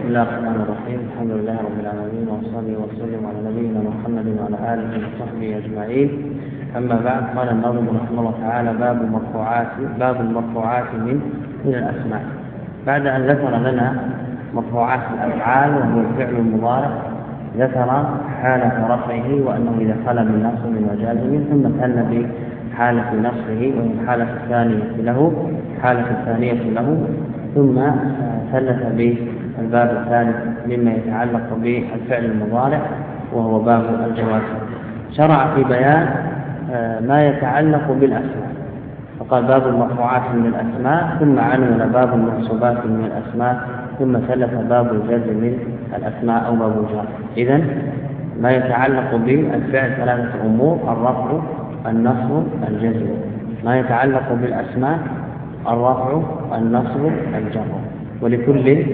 بسم الله الرحمن الرحيم. الحمد لله رب العالمين، وصلي وسلم على نبينا محمد وعلى آله وصحبه أجمعين. أما بعد، قال الناظم رحمه الله تعالى: باب المرفوعات من الأسماء. بعد أن ذكر لنا مرفوعات الأفعال وهو الفعل المضارع، ذكر حالة رفعه وأنه إذا خلا من نصب وجازم، ثم ثنى بحالة نصبه وهي الحالة الثانية له، ثم ثلث بالباب الثالث مما يتعلق بالفعل المضارع وهو باب الجوازم. شرع في بيان ما يتعلق بالأسماء، فقال: باب المرفوعات من الأسماء، ثم عنون باب المنصوبات من الأسماء، ثم ثلث باب الجزم من الأسماء أو باب الجر. إذن ما يتعلق بالفعل ثلاثة أمور: الرفع، النصب، الجزم. ما يتعلق بالأسماء: الرفع، النصب، الجر، ولكل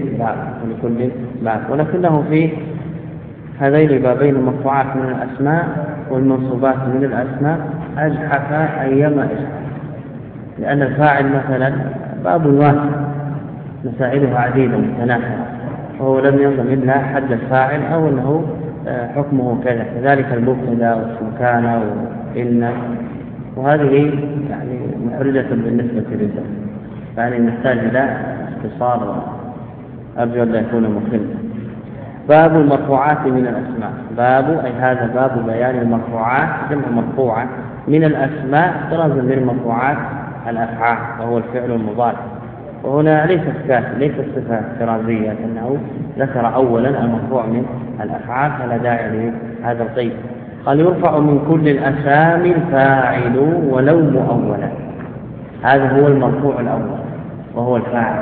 باب. ولكنه في هذين البابين المرفوعات من الأسماء والمنصوبات من الأسماء أزحف أيما إزحف، لأن الفاعل مثلا باب واحد مسائلها عديدة متناثرة، وهو لم ينظم إلا حد الفاعل أو أنه حكمه كذا. كذلك المبتدا والسكان وإن، وهذه يعني محرجة بالنسبة للذات، يعني نحتاج إلى اختصار، أرجو أن لا يكون مخلا. باب المرفوعات من الأسماء. باب أي هذا باب بيان المرفوعات، جمع مرفوعة من الأسماء، طرازا من المرفوعات الأفعال وهو الفعل المضارع. وهنا ليست صفة طرازية، أنه ذكر أولا المرفوع من الأفعال، فلا داعي لهذا القيد. قال: يرفع من كل الأسامي الفاعل ولو مؤولا. هذا هو المرفوع الأول وهو الفاعل،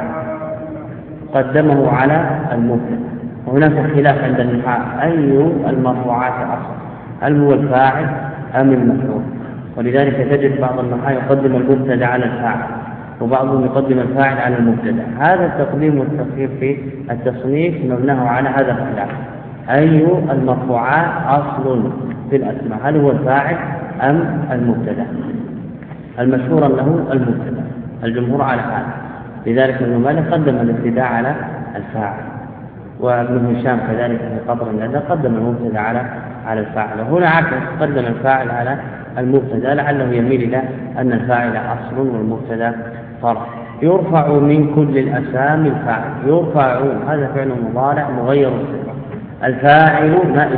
قدمه على المبتدأ. وهناك خلاف عند النحاة أي المرفوعات أصلا، هل هو الفاعل أم المفعول؟ ولذلك تجد بعض النحاة يقدم المبتدأ على الفاعل، وبعضهم يقدم الفاعل على المبتدأ. هذا التقديم والتأخير في التصنيف مبناه على هذا الخلاف: أي المرفوعات أصل في الأسماء، هل هو الفاعل أم المبتدأ؟ المشهور له المبتدأ، الجمهور على هذا. لذلك ابن مالك قدم الابتداء على الفاعل، وابن هشام كذلك في قطر الندى قدم المبتدأ على الفاعل. وهنا عكس، قدم الفاعل على المبتدأ، لعله يميل إلى أن الفاعل أصل والمبتدأ فرع. يرفع من كل الأسامي الفاعل. يرفع هذا فعل مضارع مغير الصفة. الفاعل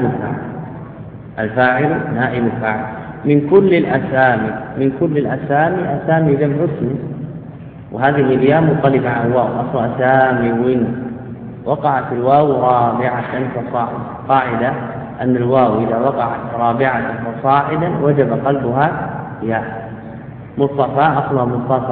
نائب الفاعل. من كل الأسامي، أسامي جمع اسم، وهذه الياء مقلبة عن واو، أصل أسامي وقعت الواو رابعة فصاعدا، أن الواو إذا وقعت رابعة فصاعدا وجب قلبها ياء. مصطفى أصلها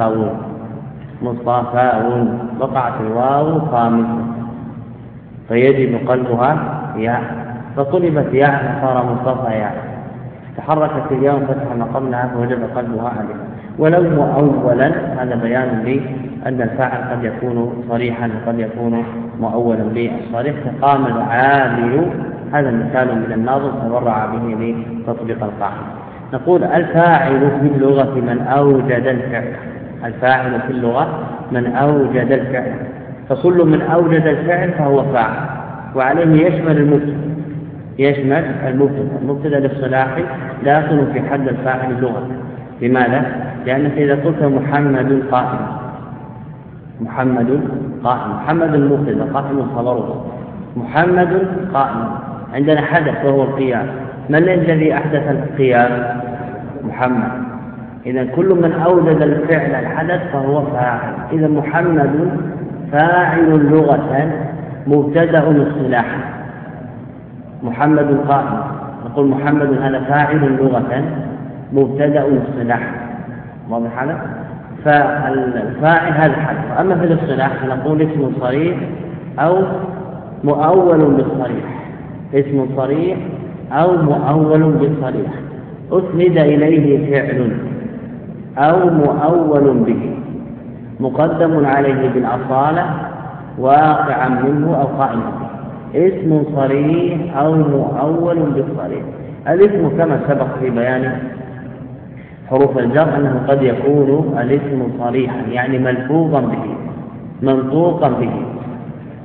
مصطفاون، وقعت الواو خامسة فيجب قلبها ياء، فقلبت ياء فصار مصطفى ياء. تحركت الياء فتح ما قبلها فوجب قلبها عليها. ولو مؤولا، هذا بيان لأن الفاعل قد يكون صريحا وقد يكون مؤولا بالصريح. فقام العامل، هذا مثال من الناظم تبرع به لتطبيق القاعدة. نقول: الفاعل في اللغة من أوجد الفعل. الفاعل في اللغة من أوجد الفعل، فكل من أوجد الفعل فهو فاعل، وعليه يشمل المبتدأ للصلاح داخل في حد الفاعل اللغة. لماذا؟ لأنك إذا قلت محمد قائم، محمد المبتدأ، قائم خبره، محمد قائم. عندنا حدث وهو القيام، من الذي أحدث القيام؟ محمد. إذا كل من أوجد الفعل الحدث فهو فاعل. إذا محمد فاعل لغة مبتدأ اصطلاحا. محمد قائم، نقول محمد هذا فاعل لغة مبتدأ اصطلاحا، واضح هذا؟ فالفاعل هذا حدث. أما في الاصطلاح نقول اسم صريح أو مؤول بالصريح، اسم صريح أو مؤول بالصريح، أسند إليه فعل أو مؤول به، مقدم عليه بالأصالة، واقعا منه أو قائما به. اسم صريح أو مؤول بالصريح. الاسم كما سبق في بيان حروف الجر أنه قد يكون الاسم صريحا، يعني ملفوظا به، منطوقا به،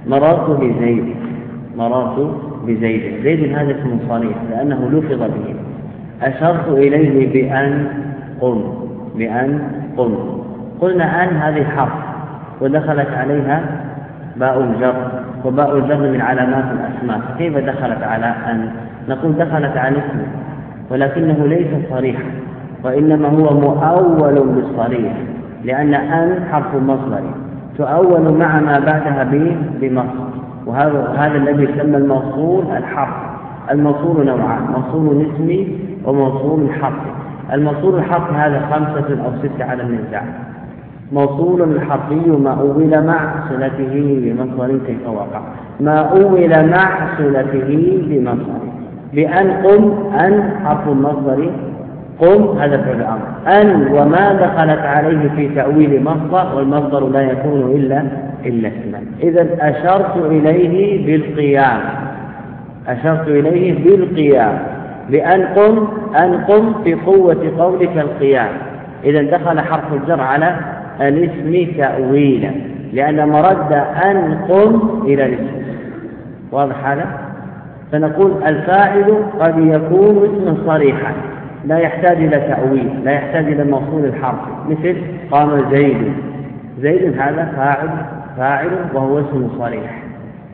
مررت بزيد، مررت بزيد. زيد هذا اسم صريح لأنه لفظ به. أشرت إليه بأن قم، بأن قم. قلنا أن هذه حرف ودخلت عليها باء الجر، وباء الجر من علامات الأسماء، كيف دخلت على أن؟ نقول دخلت على اسم ولكنه ليس صريحا، وإنما هو مؤول بالصريح، لأن أن حرف مصدري تؤول مع ما بعدها بمصدر، وهذا الذي يسمى الموصول الحرفي. الموصول نوعان: موصول اسمي وموصول حرفي. الموصول الحرفي هذا 5 أو 6 على النزاع. موصول حرفي ما أول مع صلته بمصدر كيف وقع، ما أول مع صلته بمصدر. بأن قم، أن حرف المصدر، قم هذا فعل أمر. أن وما دخلت عليه في تأويل مصدر، والمصدر لا يكون إلا اسما. إذن أشرت إليه بالقيام، أشرت إليه بالقيام. بأن قم، أن قم في قوة قولك القيام. إذن دخل حرف الجر على الاسم تأويلا، لأن مرد أن قم إلى الاسم. واضح هذا؟ فنقول الفاعل قد يكون اسما صريحا لا يحتاج إلى تأويل، لا يحتاج إلى الموصول الحرفي، مثل قام زيد. زيد هذا فاعل وهو اسم صريح.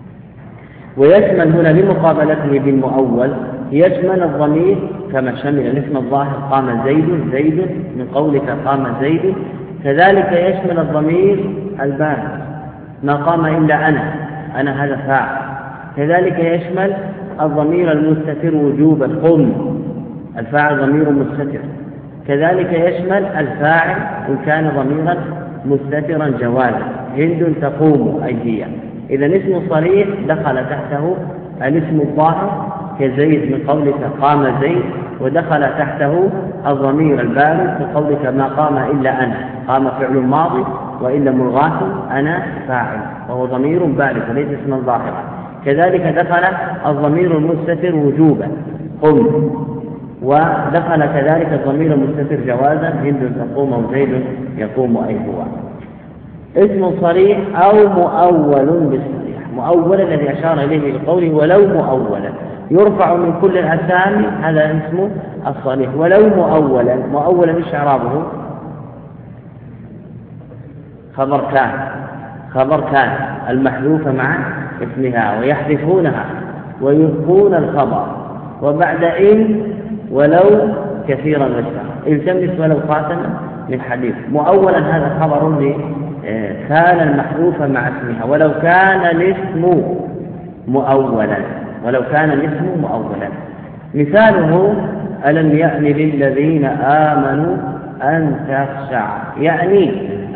ويشمل هنا لمقابلته بالمؤول يشمل الضمير كما شمل الاسم الظاهر قام زيد، زيد من قولك قام زيد. كذلك يشمل الضمير البارد ما قام إلا أنا هذا فاعل. كذلك يشمل الضمير المستتر وجوبا قم، الفاعل ضمير مستتر. كذلك يشمل الفاعل إن كان ضميرا مستترا جوازا، هند تقوم أي هي. إذا اسم صريح دخل تحته الاسم الظاهر كزيد من قولك قام زيد، ودخل تحته الضمير البارد في قولك ما قام إلا أنا. قام فعل ماضي وإلا ملغاة، أنا فاعل وهو ضمير بارد وليس اسما ظاهرا. كذلك دخل الضمير المستتر وجوبا قم، ودخل كذلك الضمير المستتر جوازا هند تقوم وزيد يقوم أي هو. اسم صريح أو مؤول بالصريح. مؤول الذي أشار إليه بقوله ولو مؤولا، يرفع من كل الأسامي، هذا اسمه الصريح. ولو مؤولا، مؤولا ايش إعرابه؟ خبر كان المحذوفة مع اسمها، ويحذفونها ويبقون الخبر، وبعد إن ولو كثيرا واشتهر التمس ولو قاتل من حديث. مؤولا هذا خبر كان المحذوفة مع اسمها، ولو كان الاسم مؤولا، ولو كان الاسم مؤولا. مثاله ألم يأن للذين آمنوا أن تخشع، يعني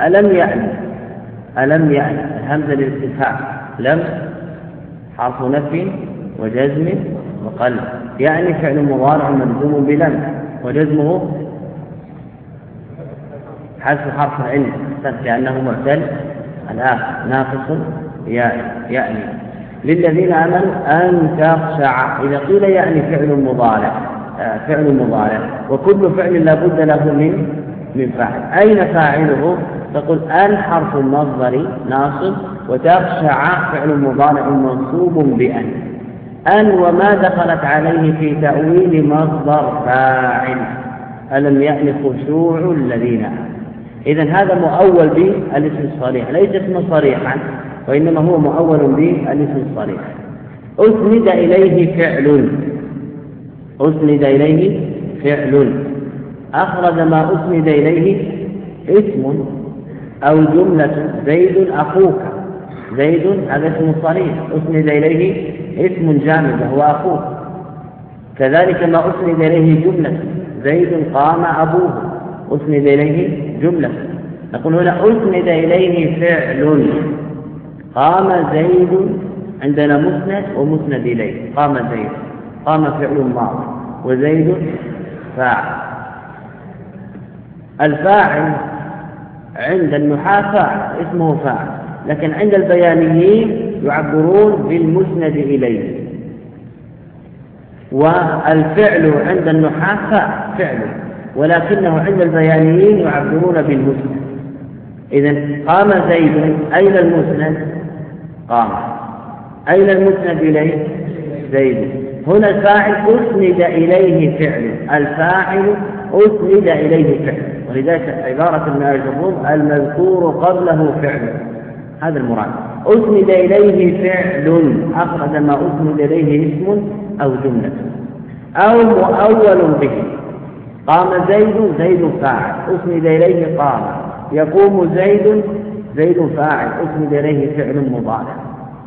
ألم يعني الهمزة للاستفهام، لم حرف نفي وجزم وقلب، يعني فعل مضارع مجزوم بلم، وجزمه حذف حرف العلم لأنه معتل الآخر ناقص يعني. للذين آمنوا أن تخشع، إذا قيل يعني فعل مضارع وكل فعل لا بد له من فاعل. أين فاعله؟ تقول أن حرف المصدر ناصب، وتخشع فعل مضارع منصوب بأن. أن وما دخلت عليه في تأويل مصدر فاعل، ألم يأن خشوع الذين آمنوا. إذن هذا مؤول بالاسم الصريح، ليس اسم صريحا وإنما هو مؤول بالاسم الصريح. أسند إليه فعل أخرج ما أسند إليه اسم أو جملة. زيد أخوك، زيد هذا اسم صريح أسند إليه اسم جامد وهو أخوك. كذلك ما أسند إليه جملة، زيد قام أبوه أسند إليه جملة. نقول هنا أسند إليه فعل، قام زيد، عندنا مسند ومسند إليه. قام زيد، قام فعل ماضي وزيد فاعل. الفاعل عند النحاة فاعل اسمه فاعل، لكن عند البيانيين يعبرون بالمسند إليه. والفعل عند النحاة فعل، ولكنه عند البيانيين يعبرون بالمسند. إذن قام زيد، أين المسند؟ قام، أين المسند إليه؟ زيد. هنا الفاعل أسند إليه فعل، الفاعل أسند إليه فعل، ولذلك عبارة ابن الجروم المذكور قبله فعل، هذا المراد. أسند إليه فعل أخرج ما أسند إليه اسم أو جملة، أو مؤول به. قام زيد، زيد فاعل أسند إليه قام. يقوم زيد، زيد فاعل أسند إليه فعل مضارع.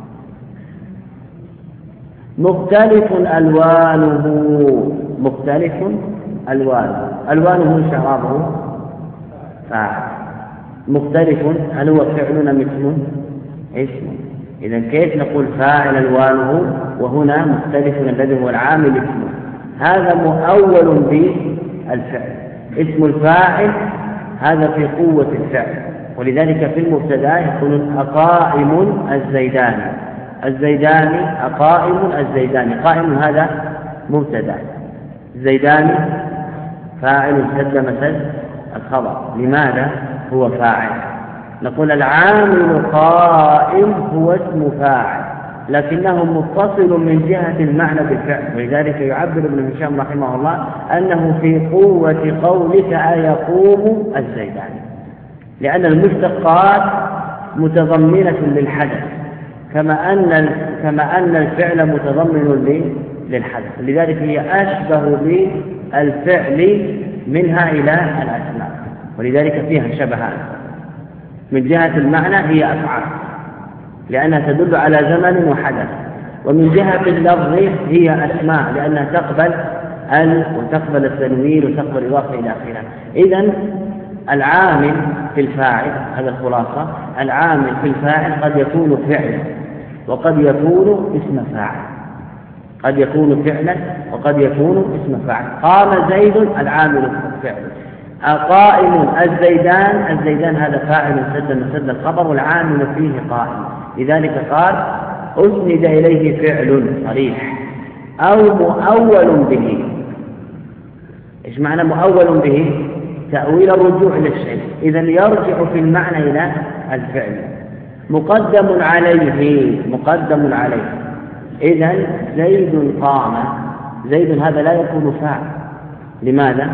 مختلف ألوانه، مختلف ألوانه، ألوانه شرابه فاعل. مختلف هل هو فعل أم اسم؟ إذا كيف نقول فاعل ألوانه وهنا مختلف الذي هو العامل اسمه؟ هذا مؤول بالفعل. اسم الفاعل هذا في قوة الفعل، ولذلك في المبتدأ يقولون أقائم الزيداني، الزيداني أقائم الزيداني. قائم هذا مبتدأ، زيداني فاعل سد مسد الخبر. لماذا هو فاعل؟ نقول العامل قائم هو اسم فاعل، لكنه متصل من جهة المعنى بالفعل، ولذلك يعبر ابن هشام رحمه الله أنه في قوة قولك أيقوم الزيداني، لأن المشتقات متضمنة للحدث كما أن الفعل متضمن للحدث، لذلك هي أشبه بالفعل منها إلى الأسماء، ولذلك فيها شبهان. من جهة المعنى هي أفعال لأنها تدل على زمن وحدث، ومن جهة اللفظ هي أسماء لأنها تقبل وتقبل التنوين وتقبل الإضافة إلى آخره. إذن العامل في الفاعل، هذا الخلاصة، العامل في الفاعل قد يكون فعلا وقد يكون اسم فاعل، قد يكون فعلا وقد يكون اسم فاعل. قام زيد العامل فعل. قائم الزيدان هذا فاعل سد الخبر والعامل فيه قائم، لذلك قال أسند إليه فعل صريح أو مؤول به. إيش معنى مؤول به؟ تأويل الرجوع إلى الشيء، إذن يرجع في المعنى إلى الفعل. مقدم عليه، إذن زيد قام، زيد هذا لا يكون فاعل. لماذا؟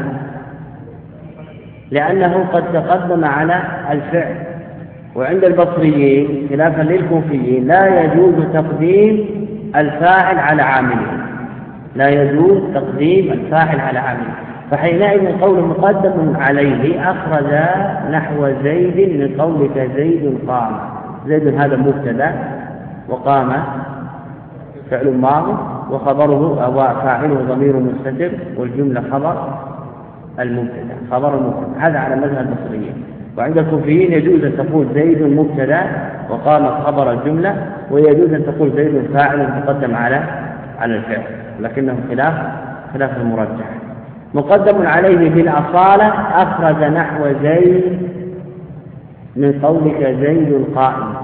لأنه قد تقدم على الفعل، وعند البصريين خلافا للكوفيين لا يجوز تقديم الفاعل على عامله، لا يجوز تقديم الفاعل على عامله. فحينئذ قول مقدم عليه أخرج نحو زيد من قولك زيد قام. زيد هذا مبتدأ وقام فعل ماضي وخبره أو فاعله ضمير مستتر والجملة خبر المبتدأ، خبر المبتدأ. هذا على مذهب البصريين. وعند الكوفيين يجوز أن تقول زيد مبتدأ وقام خبر الجملة، ويجوز أن تقول زيد فاعل مقدم على الفعل، لكنه خلاف المرجح. مقدم عليه بالأصالة أخرج نحو زيد من قولك زيد قائم،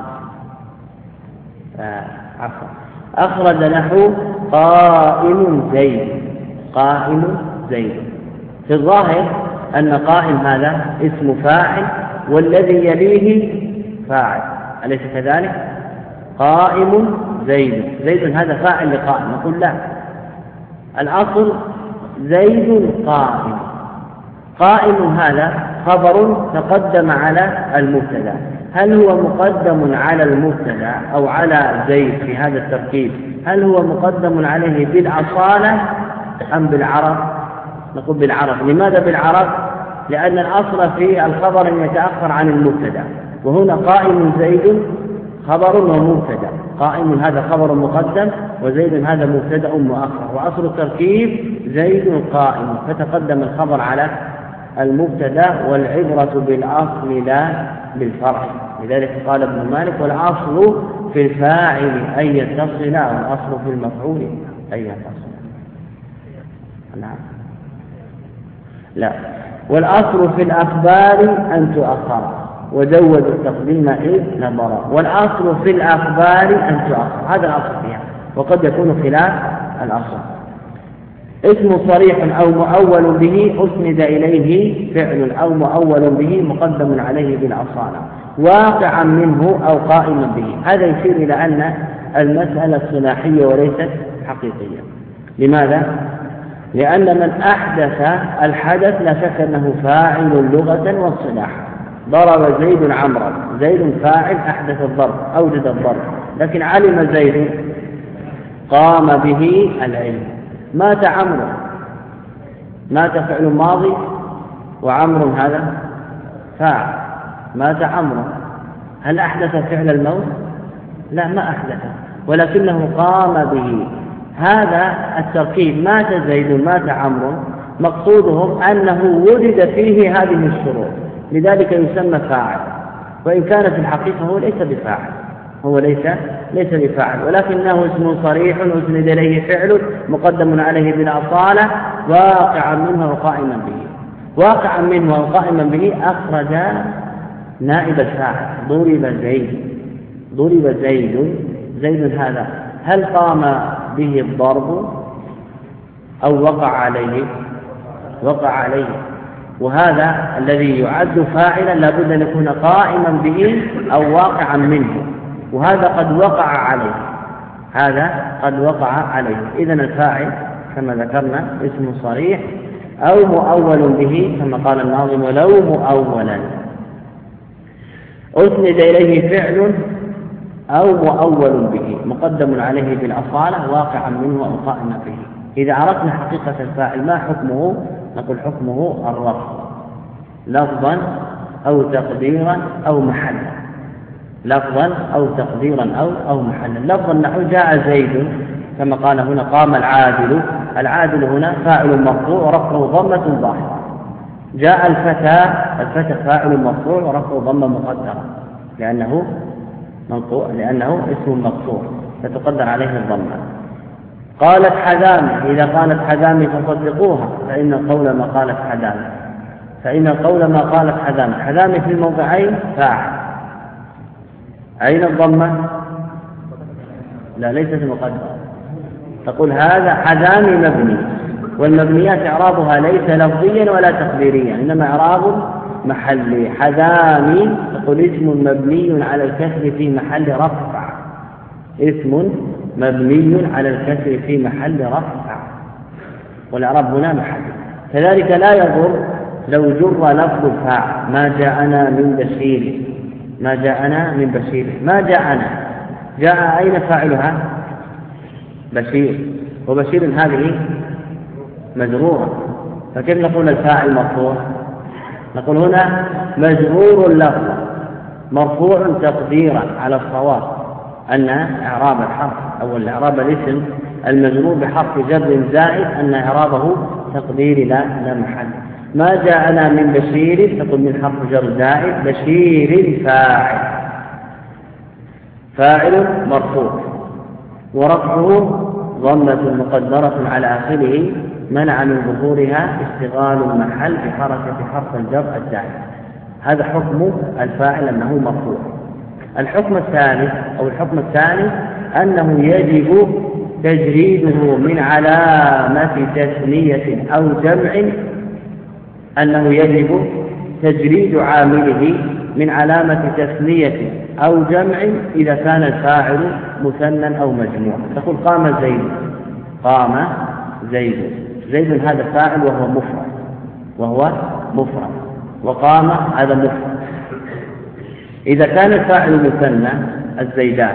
أخرج نحو قائم زيد. في الظاهر أن قائم هذا اسم فاعل والذي يليه فاعل، أليس كذلك؟ قائم زيد هذا فاعل لقائم. نقول لا، الأصل زيد قائم هذا خبر تقدم على المبتدا. هل هو مقدم على المبتدا أو على زيد في هذا التركيب؟ هل هو مقدم عليه بالأصالة أم بالعرض؟ نقول بالعرض. لماذا بالعرض؟ لأن الأصل في الخبر أن يتأخر عن المبتدا، وهنا قائم زيد خبر ومبتدا. قائم هذا خبر مقدم وزيد هذا مبتدا مؤخر، وأصل التركيب زيد قائم، فتقدم الخبر على المبتدا، والعبرة بالأصل لا بالفرع. لذلك قال ابن مالك والأصل في الفاعل أن يتصل، والأصل في المفعول أن يتصل. نعم، لا، والأصل في الأخبار أن تؤخر، وزود التقديم إذ نظر. والأصل في الأخبار أن تؤخر، هذا الأصل فيها، وقد يكون خلاف الأصل. اسم صريح أو مؤول به أسند إليه فعل أو مؤول به مقدم عليه بالأصالة، واقعا منه أو قائما به. هذا يشير إلى أن المسألة صلاحية وليست حقيقية. لماذا؟ لأن من أحدث الحدث لا شك أنه فاعل لغة واصطلاحا. ضرب زيد عمرا، زيد فاعل أحدث الضرب أوجد الضرب، لكن علم زيد قام به العلم. مات عمرو، مات فعل ماضي وعمرو هذا فاعل، مات عمرو، هل أحدث فعل الموت؟ لا، ما أحدثه، ولكنه قام به. هذا التركيب مات زيد مات عمرو مقصودهم أنه وجد فيه هذه الشروط، لذلك يسمى فاعل، وإن كان في الحقيقة هو ليس بفاعل، هو ليس بفاعل، ولكنه اسم صريح أسند إليه فعل مقدم عليه بالأصالة واقعا منه وقائما به. واقعا منه وقائما به أخرج نائب الفاعل. ضرب زيد هذا هل قام به الضرب أو وقع عليه؟ وقع عليه، وهذا الذي يعد فاعلا لابد أن يكون قائما به أو واقعا منه، وهذا قد وقع عليه. إذن الفاعل كما ذكرنا اسم صريح أو مؤول به كما قال الناظم ولو مؤولا. أسند إليه فعل أو مؤول به مقدم عليه بالأصالة واقعا منه أو قائما به. إذا عرفنا حقيقة الفاعل ما حكمه؟ نقول حكمه الرفع لفظا أو تقديرا أو محلا. لفظا أو تقديرا أو محلا. لفظا نحو جاء زيد كما قال هنا قام العادل. العادل هنا فاعل مرفوع ورفعه ضمة ظاهرة. جاء الفتى فاعل مرفوع ورفعه ضمة مقدرة لأنه اسم مقصور فتقدر عليه الضمة. قالت حذامي، إذا قالت حذامي فصدقوها فإن القول ما قالت حذامي. حذامي في الموضعين فاعل. أين الضمة؟ لا، ليست مقدرة. تقول هذا حذامي مبني، والمبنيات إعرابها ليس لفظيا ولا تقديريا إنما إعراب محلي. حذامي تقول اسم مبني على الكسر في محل رفع. اسم مبني على الكسر في محل رفع، والإعراب هنا محل. كذلك لا يضر لو جر لفظ الفاعل ما جاءنا من بشير. ما جاء أين فاعلها؟ بشير، وبشير هذه مجرورة، فكيف نقول الفاعل مرفوع؟ نقول هنا مجرور اللفظ مرفوع تقديرا على الصواب أن إعراب الحرف أو إعراب الاسم المجرور بحرف جر زائد أن إعرابه تقدير لا محل. ما جاءنا من بشير تقول من حرف جر زائد بشير فاعل مرفوع ورفعه ضمة مقدرة على آخره منع من ظهورها اشتغال المحل بحركة حرف الجر الزائد. هذا حكم الفاعل أنه مرفوع. الحكم الثاني أنه يجب تجريده من علامة تثنية أو جمع، أنه يجب تجريد عامله من علامة تثنية أو جمع إذا كان الفاعل مثنى أو مجموع. تقول قام زيد. زيد هذا فاعل وهو مفرد وقام هذا مفرد. إذا كان الفاعل مثنى الزيدان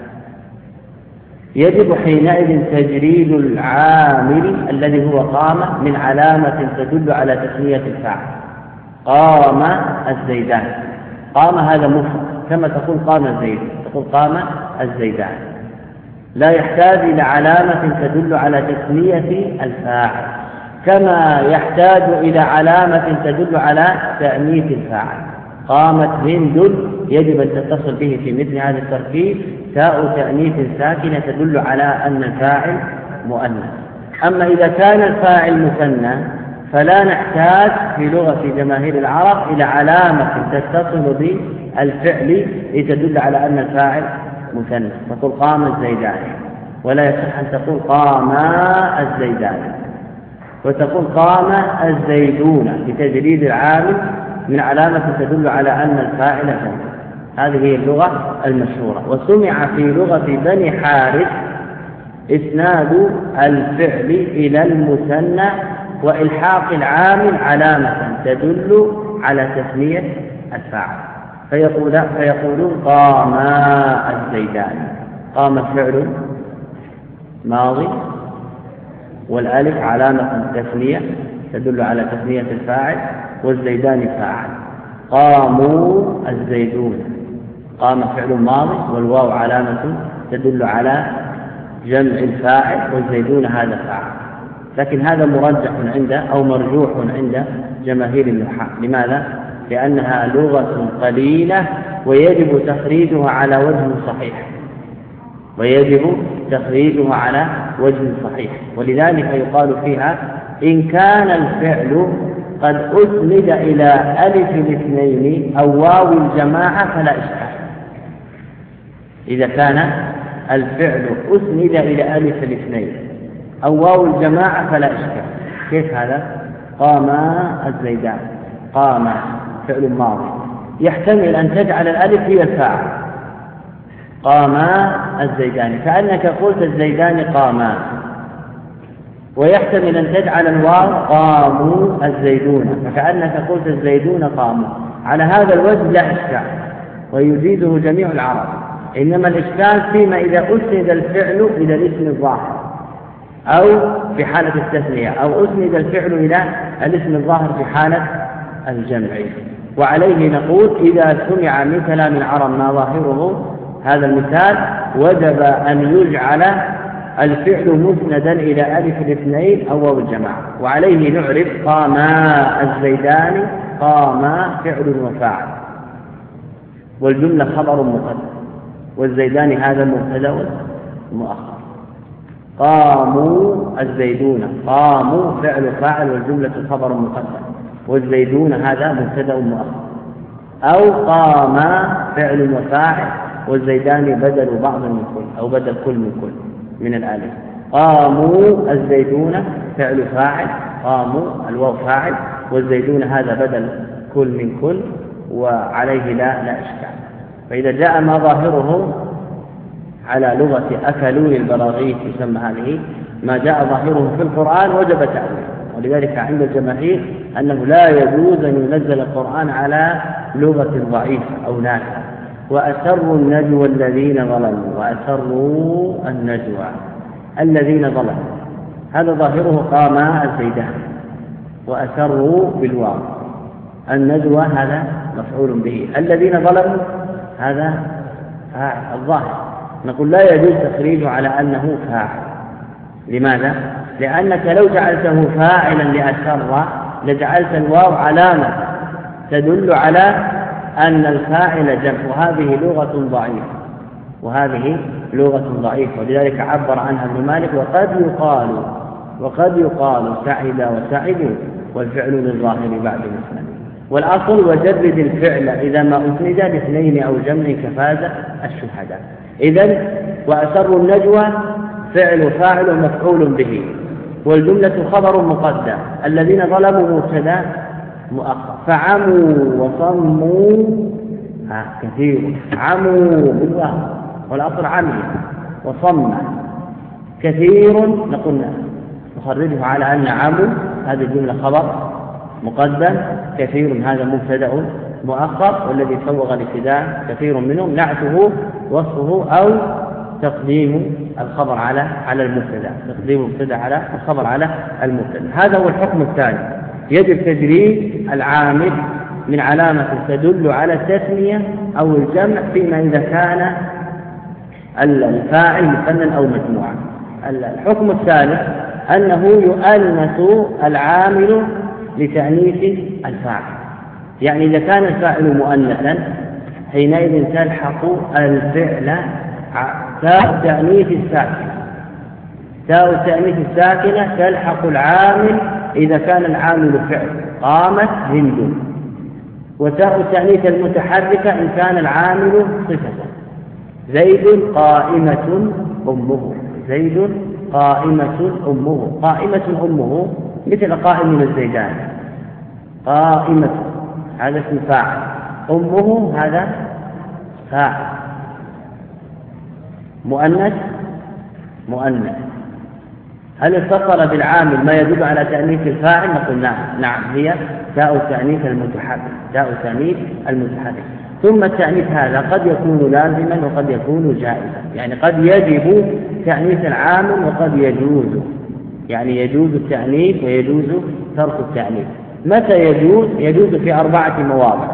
يجب حينئذ تجريد العامل الذي هو قام من علامة تدل على تثنية الفاعل. قام الزيدان، قام هذا مفرد كما تقول قام زيد، تقول قام الزيدان، لا يحتاج إلى علامة تدل على تثنية الفاعل كما يحتاج إلى علامة تدل على تأنيث الفاعل. قامت هند يجب أن تتصل به في مثل هذا التركيب تاء تأنيث ساكنة تدل على أن الفاعل مؤنث. أما إذا كان الفاعل مثنى فلا نحتاج في لغة جماهير العرب إلى علامة تتصل بالفعل لتدل على أن الفاعل مثنى. تقول قام الزيدان، ولا يصح أن تقول قام الزيدان، وتقول قام الزيدون بتجريد العامل من علامة تدل على أن الفاعل مثنى. هذه هي اللغة المشهورة. وسمع في لغة بني حارث إسناد الفعل إلى المثنى وإلحاق العامل علامة تدل على تسمية الفاعل، فيقولون قاما الزيدان. قام الفعل ماضي والألف علامة تسمية تدل على تسمية الفاعل، والزيدان فاعل. قاموا الزيدون، قام فعل ماضي والواو علامة تدل على جمع الفاعل، والزيدون هذا فاعل. لكن هذا مرجح أو مرجوح عند جماهير النحاة. لماذا؟ لأنها لغة قليلة ويجب تخريجها على وجه صحيح، ولذلك يقال فيها إن كان الفعل قد أسند إلى ألف الاثنين أو واو الجماعة فلا إشكال. إذا كان الفعل أسند إلى ألف الاثنين أو واو الجماعة فلا إشكال. كيف هذا؟ قام الزيدان، قام فعل ماضي يحتمل أن تجعل الألف هي الفاعل، قام الزيدان كأنك قلت الزيدان قاما، ويحتمل أن تجعل الواو قاموا الزيدون فكأنك قلت الزيدون قاموا. على هذا الوجه لا إشكال ويجيزه جميع العرب، إنما الإشكال فيما إذا أسند الفعل إلى الاسم الظاهر أو في حالة التثنية، أو أسند الفعل إلى الاسم الظاهر في حالة الجمع. وعليه نقول إذا سمع من كلام العرب ما ظاهره هذا المثال وجب أن يجعل الفعل مسندا إلى ألف الاثنين أو واو الجماعة. وعليه نعرف قاما الزيدان، قاما فعل وفاعل والجملة خبر مقدم، والزيدان هذا مبتدأ مؤخر. قاموا الزيدون، قاموا فعل فاعل والجملة خبر مقدم، والزيدون هذا مبتدأ مؤخر. أو قاما فعل وفاعل والزيدان بدل بعض من كل أو بدل كل من كل من الألف. قاموا الزيدون فعل فاعل، قاموا الواو فاعل، والزيدون هذا بدل كل من كل، وعليه لا إشكال. فإذا جاء ما ظاهره على لغة أكلون البراغيث يسمى هذه، ما جاء ظاهره في القرآن وجب تأويله. ولذلك عند الجماهير أنه لا يجوز أن ينزل القرآن على لغة ضعيفة أو نافعة. وأسروا النجوى الذين ظلموا، وأسروا النجوى الذين ظلموا، هذا ظاهره قاما الزيدان، وأسروا بالواو. النجوى هذا مفعول به، الذين ظلموا هذا فاعل الظاهر. نقول لا يجوز تخريجه على أنه فاعل. لماذا؟ لأنك لو جعلته فاعلا لأسر لجعلت الواو علامة تدل على أن الفاعل جمع، وهذه لغة ضعيفة، ولذلك عبر عنها ابن مالك وقد يقال سعد وسعدوا والفعل للظاهر بعد مثلا. والأصل وجرد الفعل إذا ما أسند لاثنين أو جمع كفاز الشهداء. إذن وأسروا النجوى فعل فاعل مفعول به، والجملة خبر مقدم، الذين ظلموا مبتدا مؤخر. فعموا وصموا كثير، عموا بالواو والأصل عمي، وصم كثير نقول نخرجه على أن عموا هذه الجملة خبر مقدم، كثير هذا مبتدا مؤخر، والذي سوغ الابتداء كثير منهم نعته وصفه أو تقديم الخبر على المبتدا، تقديم المبتدا على الخبر على المبتدا. هذا هو الحكم الثاني. يجب تجريد العامل من علامة تدل على التثنية أو الجمع فيما إذا كان الفاعل مثنى أو مجموعة. الحكم الثالث أنه يؤنث العامل لتأنيث الفاعل، يعني إذا كان الفاعل مؤنثا حينئذ تلحق الفعل تاء التأنيث الساكنة، تاء التأنيث الساكنة تلحق العامل إذا كان العامل فعل، قامت هند. وتاء التأنيث المتحركة إن كان العامل صفة، زيد قائمة أمه، زيد قائمة أمه، قائمة أمه مثل قائم من الزيدان، قائمة هذا اسم فاعل، أمه هذا فاعل مؤنث هل اتصل بالعامل ما يدل على تأنيث الفاعل؟ نقول نعم هي تاء تأنيث المتحرك. ثم التأنيث هذا قد يكون لازما وقد يكون جائزا، يعني قد يجب تأنيث العامل وقد يجوز، يعني يجوز التأنيث ويجوز ترك التأنيث. متى يجوز في 4 مواضع.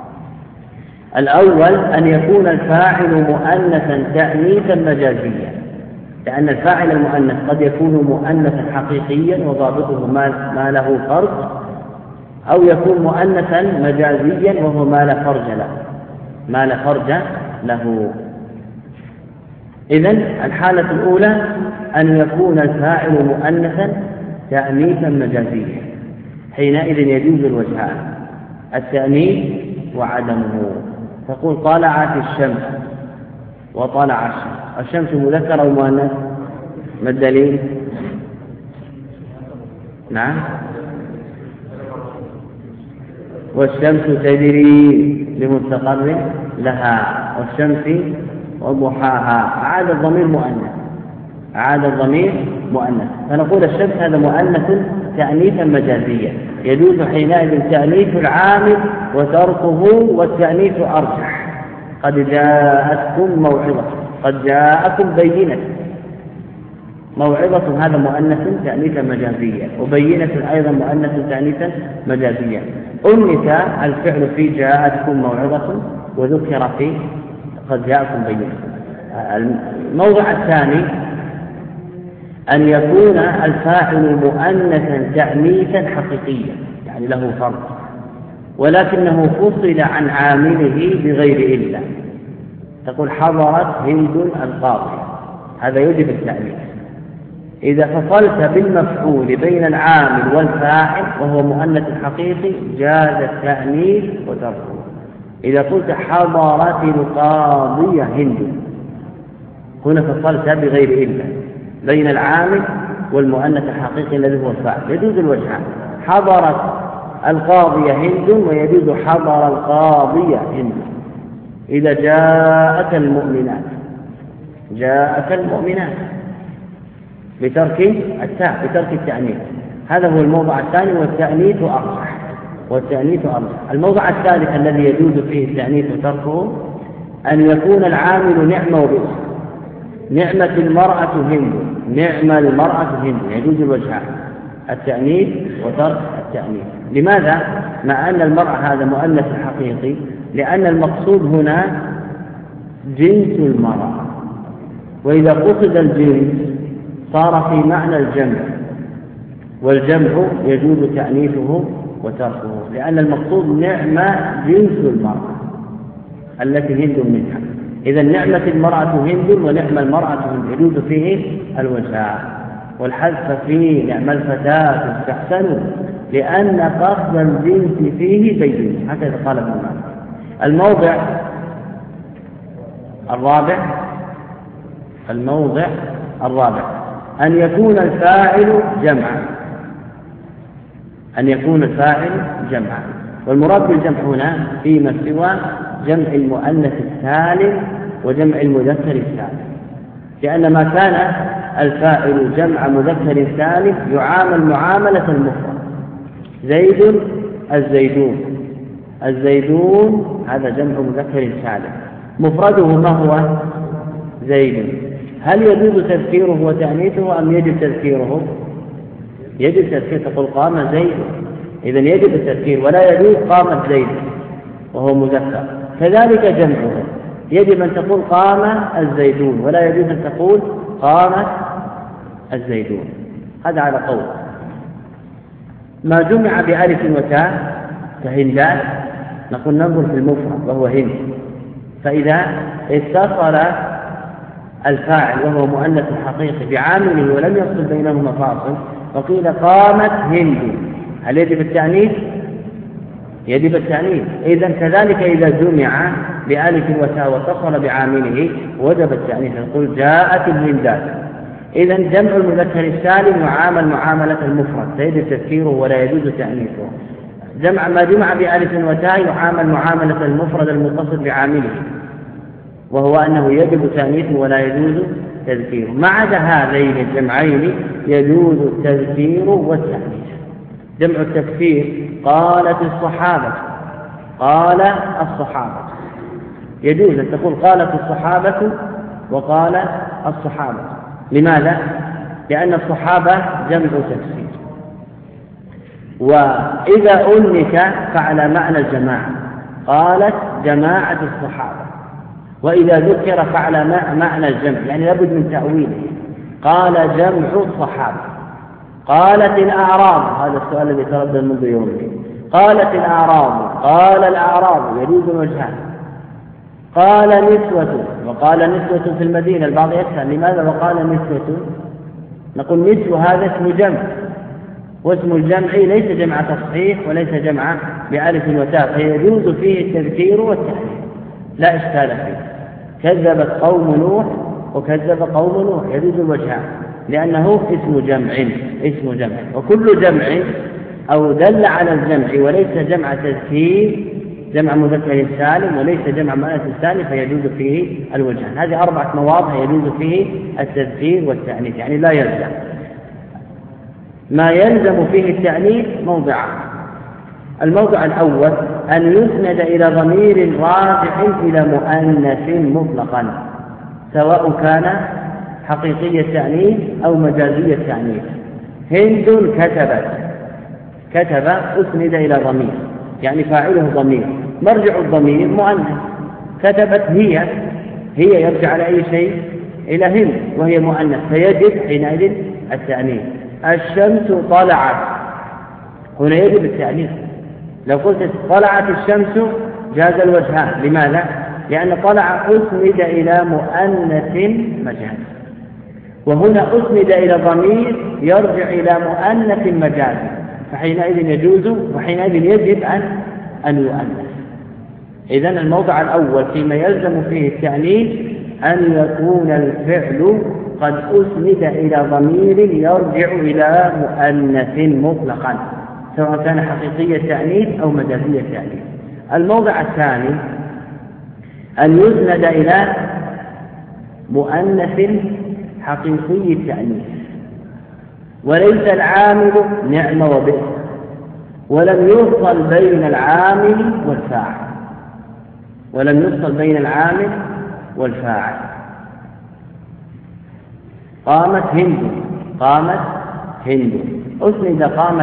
الأول أن يكون الفاعل مؤنثا تأنيثا مجازيا، لأن الفاعل المؤنث قد يكون مؤنثا حقيقيا وضابطه ما له فرج، أو يكون مؤنثا مجازيا وهو ما لا فرج له. إذن الحالة الأولى أن يكون الفاعل مؤنثا تأنيثا مجازيا، حينئذ يجوز الوجهان، التأنيث وعدمه. تقول طلعت الشمس وطلع الشمس مذكر أو مؤنث؟ ما الدليل؟ نعم، والشمس تجري لمستقر لها، والشمس وضحاها. عاد الضمير مؤنث، فنقول الشمس هذا مؤنث تأنيثا مجازيا، يجوز حينئذ تأنيث العامل وتركه، والتأنيث أرجح. قد جاءتكم موعظة، قد جاءكم بينة. موعظة هذا مؤنث تأنيثا مجازيا، وبينة أيضا مؤنث تأنيثا مجازيا. أنث الفعل في جاءتكم موعظة وذكر في قد جاءكم بينة. الموضع الثاني أن يكون الفاعل مؤنثا تأنيثا حقيقيا، يعني له فرق، ولكنه فصل عن عامله بغير إلا. تقول حضرت هند القاضية، هذا يجب التأنيث. إذا فصلت بالمفعول بين العامل والفاعل وهو مؤنث حقيقي جاز التأنيث وتركه. إذا قلت حضرت القاضية هند، هنا فصلت بغير إلا بين العامل والمؤنث الحقيقي الذي هو الفاعل، يجوز الوجهان، حضرت القاضية هند ويجوز حضر القاضية هند. إذا جاءك المؤمنات بترك التاء، بترك التأنيث. هذا هو الموضع الثاني، والتأنيث أرجح. الموضع الثالث الذي يجوز فيه التأنيث وتركه أن يكون العامل نعم وبئس، نعمة المرأة هند، نعم المرأة هند، يجوز الوجهان، التأنيث وترك التأنيث. لماذا؟ مع أن المرأة هذا مؤنث حقيقي، لأن المقصود هنا جنس المرأة، وإذا قصد الجنس صار في معنى الجمع، والجمع يجوز تأنيثه وتركه، لأن المقصود نعم جنس المرأة التي هند منها. إذا نعمة المرأة هند ونعم المرأة هند، يجوز فيه الوجهان. والحذف فيه نعم الفتاة استحسنوا، لأن قصد الجنس فيه بين، هكذا قال ابن مالك. الموضع الرابع أن يكون الفاعل جمعا، والمراد بالجمع هنا فيما سوى جمع المؤنث السالم وجمع المذكر السالم، لأن ما كان الفاعل جمع مذكر سالم يعامل معاملة المفرد. زيد الزيدون هذا جمع مذكر سالم، مفرده ما هو؟ زيد. هل يجوز تذكيره وتأنيثه أم يجب تذكيره؟ يجب تذكير، تقول قام زيد، إذن يجب التذكير، ولا يجوز قامت زيد وهو مذكر. كذلك جمعه، يجب أن تقول قام الزيدون، ولا يجوز أن تقول قامت الزيدون. هذا على قول. ما جمع بألف وتاء كهندات نقول ننظر في المفرد وهو هند، فإذا اتصل الفاعل وهو مؤنث حقيقي بعامله ولم يفصل بينهما فاصل، فقيل قامت هند، هل يجب التأنيث؟ يجب التأنيث. إذن كذلك إذا جمع بألف وتاء واتصل بعامله وجب التأنيث، نقول جاءت الهندات. إذن جمع المذكر السالم يعامل معاملة المفرد، فيجب تذكيره ولا يجوز تأنيثه. ما جمع بألف وتاء يعامل معاملة المفرد المتصل بعامله، وهو أنه يجب تأنيث ولا يجوز تذكيره. ما عدا هذين الجمعين يجوز التذكير والتأنيث. جمع التكفير قالت الصحابة، قال الصحابة، يجوز أن تقول قالت الصحابة وقال الصحابة. لماذا؟ لأن الصحابة جمع تكفير، وإذا أنث فعلى معنى الجماعة، قالت جماعة الصحابة، وإذا ذكر فعلى معنى الجمع، يعني لابد من تأويله. قال جمع الصحابة، قالت الأعراب، هذا السؤال الذي تردد منذ يومين، قالت الأعراب، قال الأعراب، يجوز وجهان. قال نسوة، وقال نسوة في المدينة. البعض يسأل لماذا وقال نسوة؟ نقول نسوة هذا اسم جمع، واسم الجمع ليس جمع تصحيح وليس جمع بألف وتاء، فيجوز فيه التذكير والتأنيث لا إشكال فيه. كذبت قوم نوح وكذب قوم نوح، يجوز الوجهان لأنه اسم جمع، وكل جمع أو دل على الجمع وليس جمع تذكير، جمع مذكر سالم وليس جمع مؤنث سالم، فيجوز فيه الوجهان. هذه 4 مواضع يجوز فيه التذكير والتأنيث، يعني لا يلزم. ما يلزم فيه التأنيث موضعان. الموضع الأول أن يسند إلى ضمير راجع إلى مؤنث مطلقا، سواء كان حقيقي التأنيث أو مجازي التأنيث. هند كتب أسند إلى ضمير، يعني فاعله ضمير، مرجع الضمير مؤنث. كتبت هي يرجع على أي شيء؟ إلى هند، وهي مؤنث، فيجب حينئذ التأنيث. الشمس طلعت، هنا يجب التأنيث. لو قلت طلعت الشمس جاز الوجهان. لماذا؟ لأن طلع أسند إلى مؤنث مجاز، وهنا أسند إلى ضمير يرجع إلى مؤنث مجاز، فحينئذ يجوز وحينئذ يجب أن يؤنث. إذن الموضع الأول فيما يلزم فيه التأنيث أن يكون الفعل قد أسند إلى ضمير يرجع إلى مؤنث مطلقا، سواء كان حقيقي التأنيث أو مجازي التأنيث. الموضع الثاني أن يسند إلى مؤنث حقيقي التأنيث وليس العامل نعم وبئس، ولم يفصل بين العامل والفاعل. قامت هند، أسند قام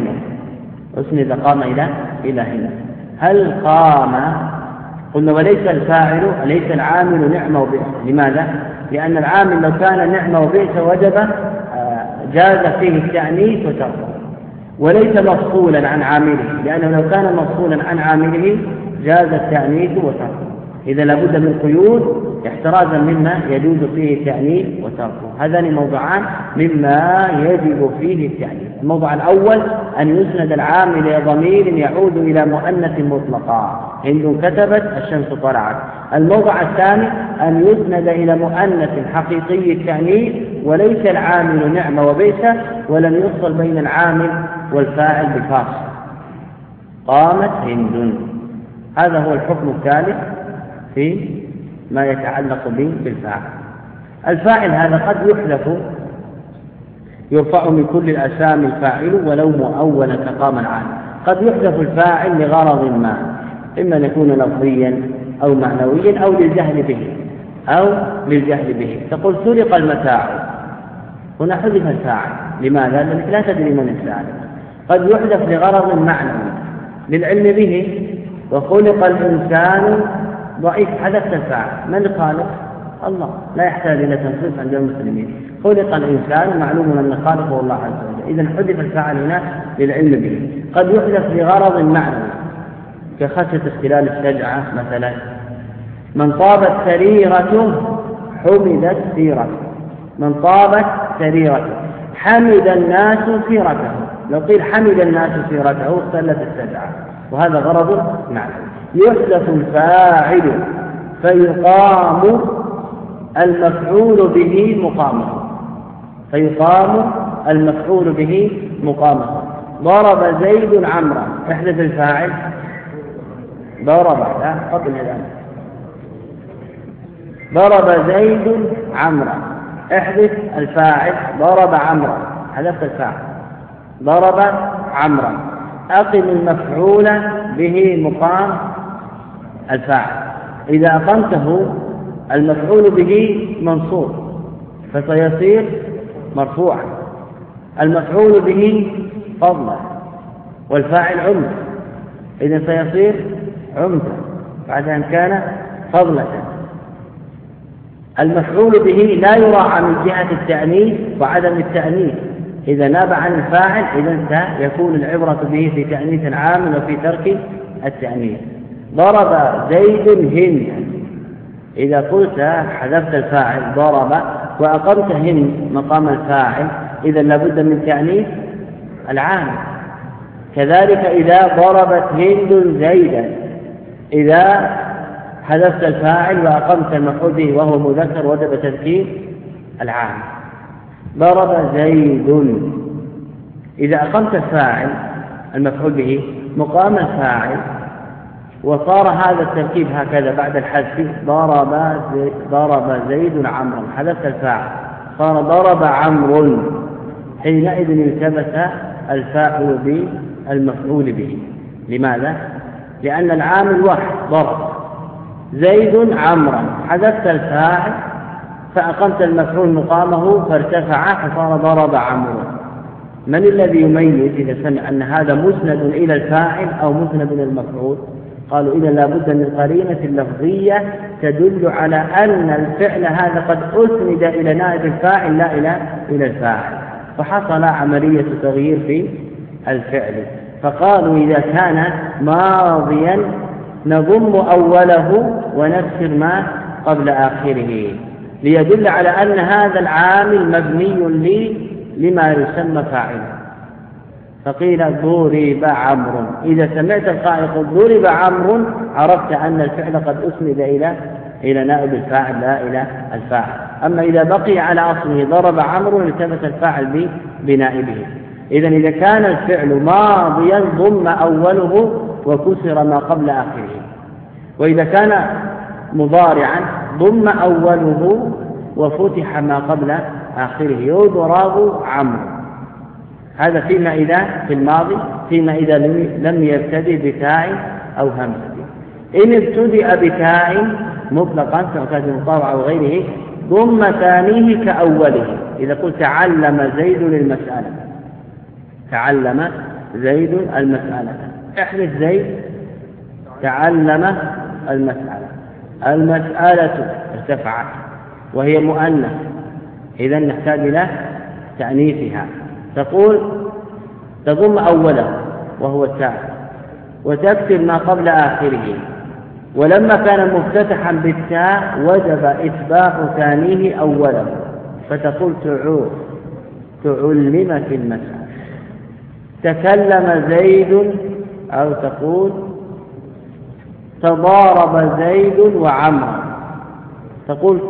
إلى هند. هل قام؟ قلنا وليس الفاعل، ليس العامل نعم وبئس. لماذا؟ لأن العامل لو كان نعم وبئس وجب جاز فيه التأنيث وتركه، وليس مفصولا عن عامله، لأنه لو كان مفصولا عن عامله جاز التأنيث وتركه. إذا لابد من قيود احترازا مما يجوز فيه التأنيث وتركه. هذان موضعان مما يجب فيه التأنيث. الموضع الأول أن يسند العامل إلى ضمير يعود إلى مؤنث مطلقا، هند كتبت، الشمس طلعت. الموضع الثاني أن يسند إلى مؤنث حقيقي التأنيث وليس العامل نعم وبئس، ولم يفصل بين العامل والفاعل بفاصل. قامت هند. هذا هو الحكم الثالث في ما يتعلق به بالفاعل. الفاعل هذا قد يحذف، يرفع من كل الأسامي الفاعل ولو مؤولا كقام العامل. قد يحذف الفاعل لغرض ما، إما أن يكون لفظيا أو معنويا أو للجهل به. تقول سرق المتاع، هنا حذف الفاعل. لماذا؟ لأنك لا تدري من الفاعل. قد يحذف لغرض معنوي للعلم به، وخلق الإنسان ضعيف، حذفت الفاعل. من الخالق؟ الله، لا يحتاج إلى تنصيص عند المسلمين. خلق الإنسان، معلوم أن الخالق هو الله عز وجل، إذن حذف الفاعل هنا للعلم به. قد يحذف لغرض معنوي كخشية اختلال الشجعة مثلا. من طابت سريرته حمدت سيرته، من طابت سريرته، حمد الناس سيرته. لو قيل حمد الناس سيرته اختلت الشجعة، وهذا غرض معنوي. يحذف الفاعل فيقام المفعول به مقامه. ضرب زيد عمرا، احذف الفاعل. ضرب، لا قبل الآن. ضرب زيد عمرا، احذف الفاعل ضرب عمرا، حذفت الفاعل ضرب عمرا، أقم المفعول به مقام الفاعل. إذا أقمته المفعول به منصوب فسيصير مرفوعا، المفعول به فضلا والفاعل عمد، إذا سيصير عمدا بعد أن كان فضلة. المفعول به لا يراعى من جهة التأنيث وعدم التأنيث، إذا ناب عن الفاعل إذا يكون العبرة به في تأنيث عام وفي ترك التأنيث. ضرب زيد هند، إذا قلت حذفت الفاعل ضرب وأقمت هند مقام الفاعل إذا لابد من تأنيث العام. كذلك إذا ضربت هند زيدا، إذا حذفت الفاعل وأقمت المفعول به وهو مذكر وجب تذكير العام. ضرب زيد، إذا أقمت الفاعل المفعول به مقام الفاعل وصار هذا التركيب هكذا بعد الحذف ضرب زيد عمرا، حذفت الفاعل صار ضرب عمرو، حينئذ التبس الفاعل بالمفعول به. لماذا؟ لأن العامل واحد ضرب زيد عمرا، حذفت الفاعل فأقمت المفعول مقامه فارتفع فصار ضرب عمرو. من الذي يميز إذا سمع أن هذا مسند إلى الفاعل أو مسند إلى المفعول؟ قالوا إذا لابد من قرينة لفظية تدل على أن الفعل هذا قد أسند إلى نائب الفاعل لا إلى الفاعل، فحصل عملية تغيير في الفعل. فقالوا إذا كان ماضيا نضم أوله ونكسر ما قبل آخره ليدل على أن هذا العامل مبني لما يسمى فاعلا. فقيل ضرب عمرو، إذا سمعت القائل يقول ضرب عمرو عرفت أن الفعل قد أسند إلى نائب الفاعل لا إلى الفاعل. أما إذا بقي على أصله ضرب عمرو التبس الفاعل بنائبه. إذا كان الفعل ماضيا ضم أوله وكسر ما قبل آخره، وإذا كان مضارعا ضم أوله وفتح ما قبل آخره، يضرب عمرو. هذا فيما إذا في الماضي، فيما إذا لم يبتدئ بتاء أو همزة. إن ابتدأ بتاء مطلقا سواء كان المطاوع أو غيره ضم ثانيه كأوله. إذا قلت تعلم زيد المسألة، تعلم زيد المسألة، احذف زيد تعلم المسألة، المسألة ارتفعت وهي مؤنث، إذا نحتاج إلى تأنيثها. تقول تضم أوله وهو التاء وتكسر ما قبل آخره، ولما كان مفتتحا بالتاء وجب إتباع ثانيه أوله، فتقول تعلم في المسألة. تكلم زيد أو تقول تضارب زيد وعمرو، تقول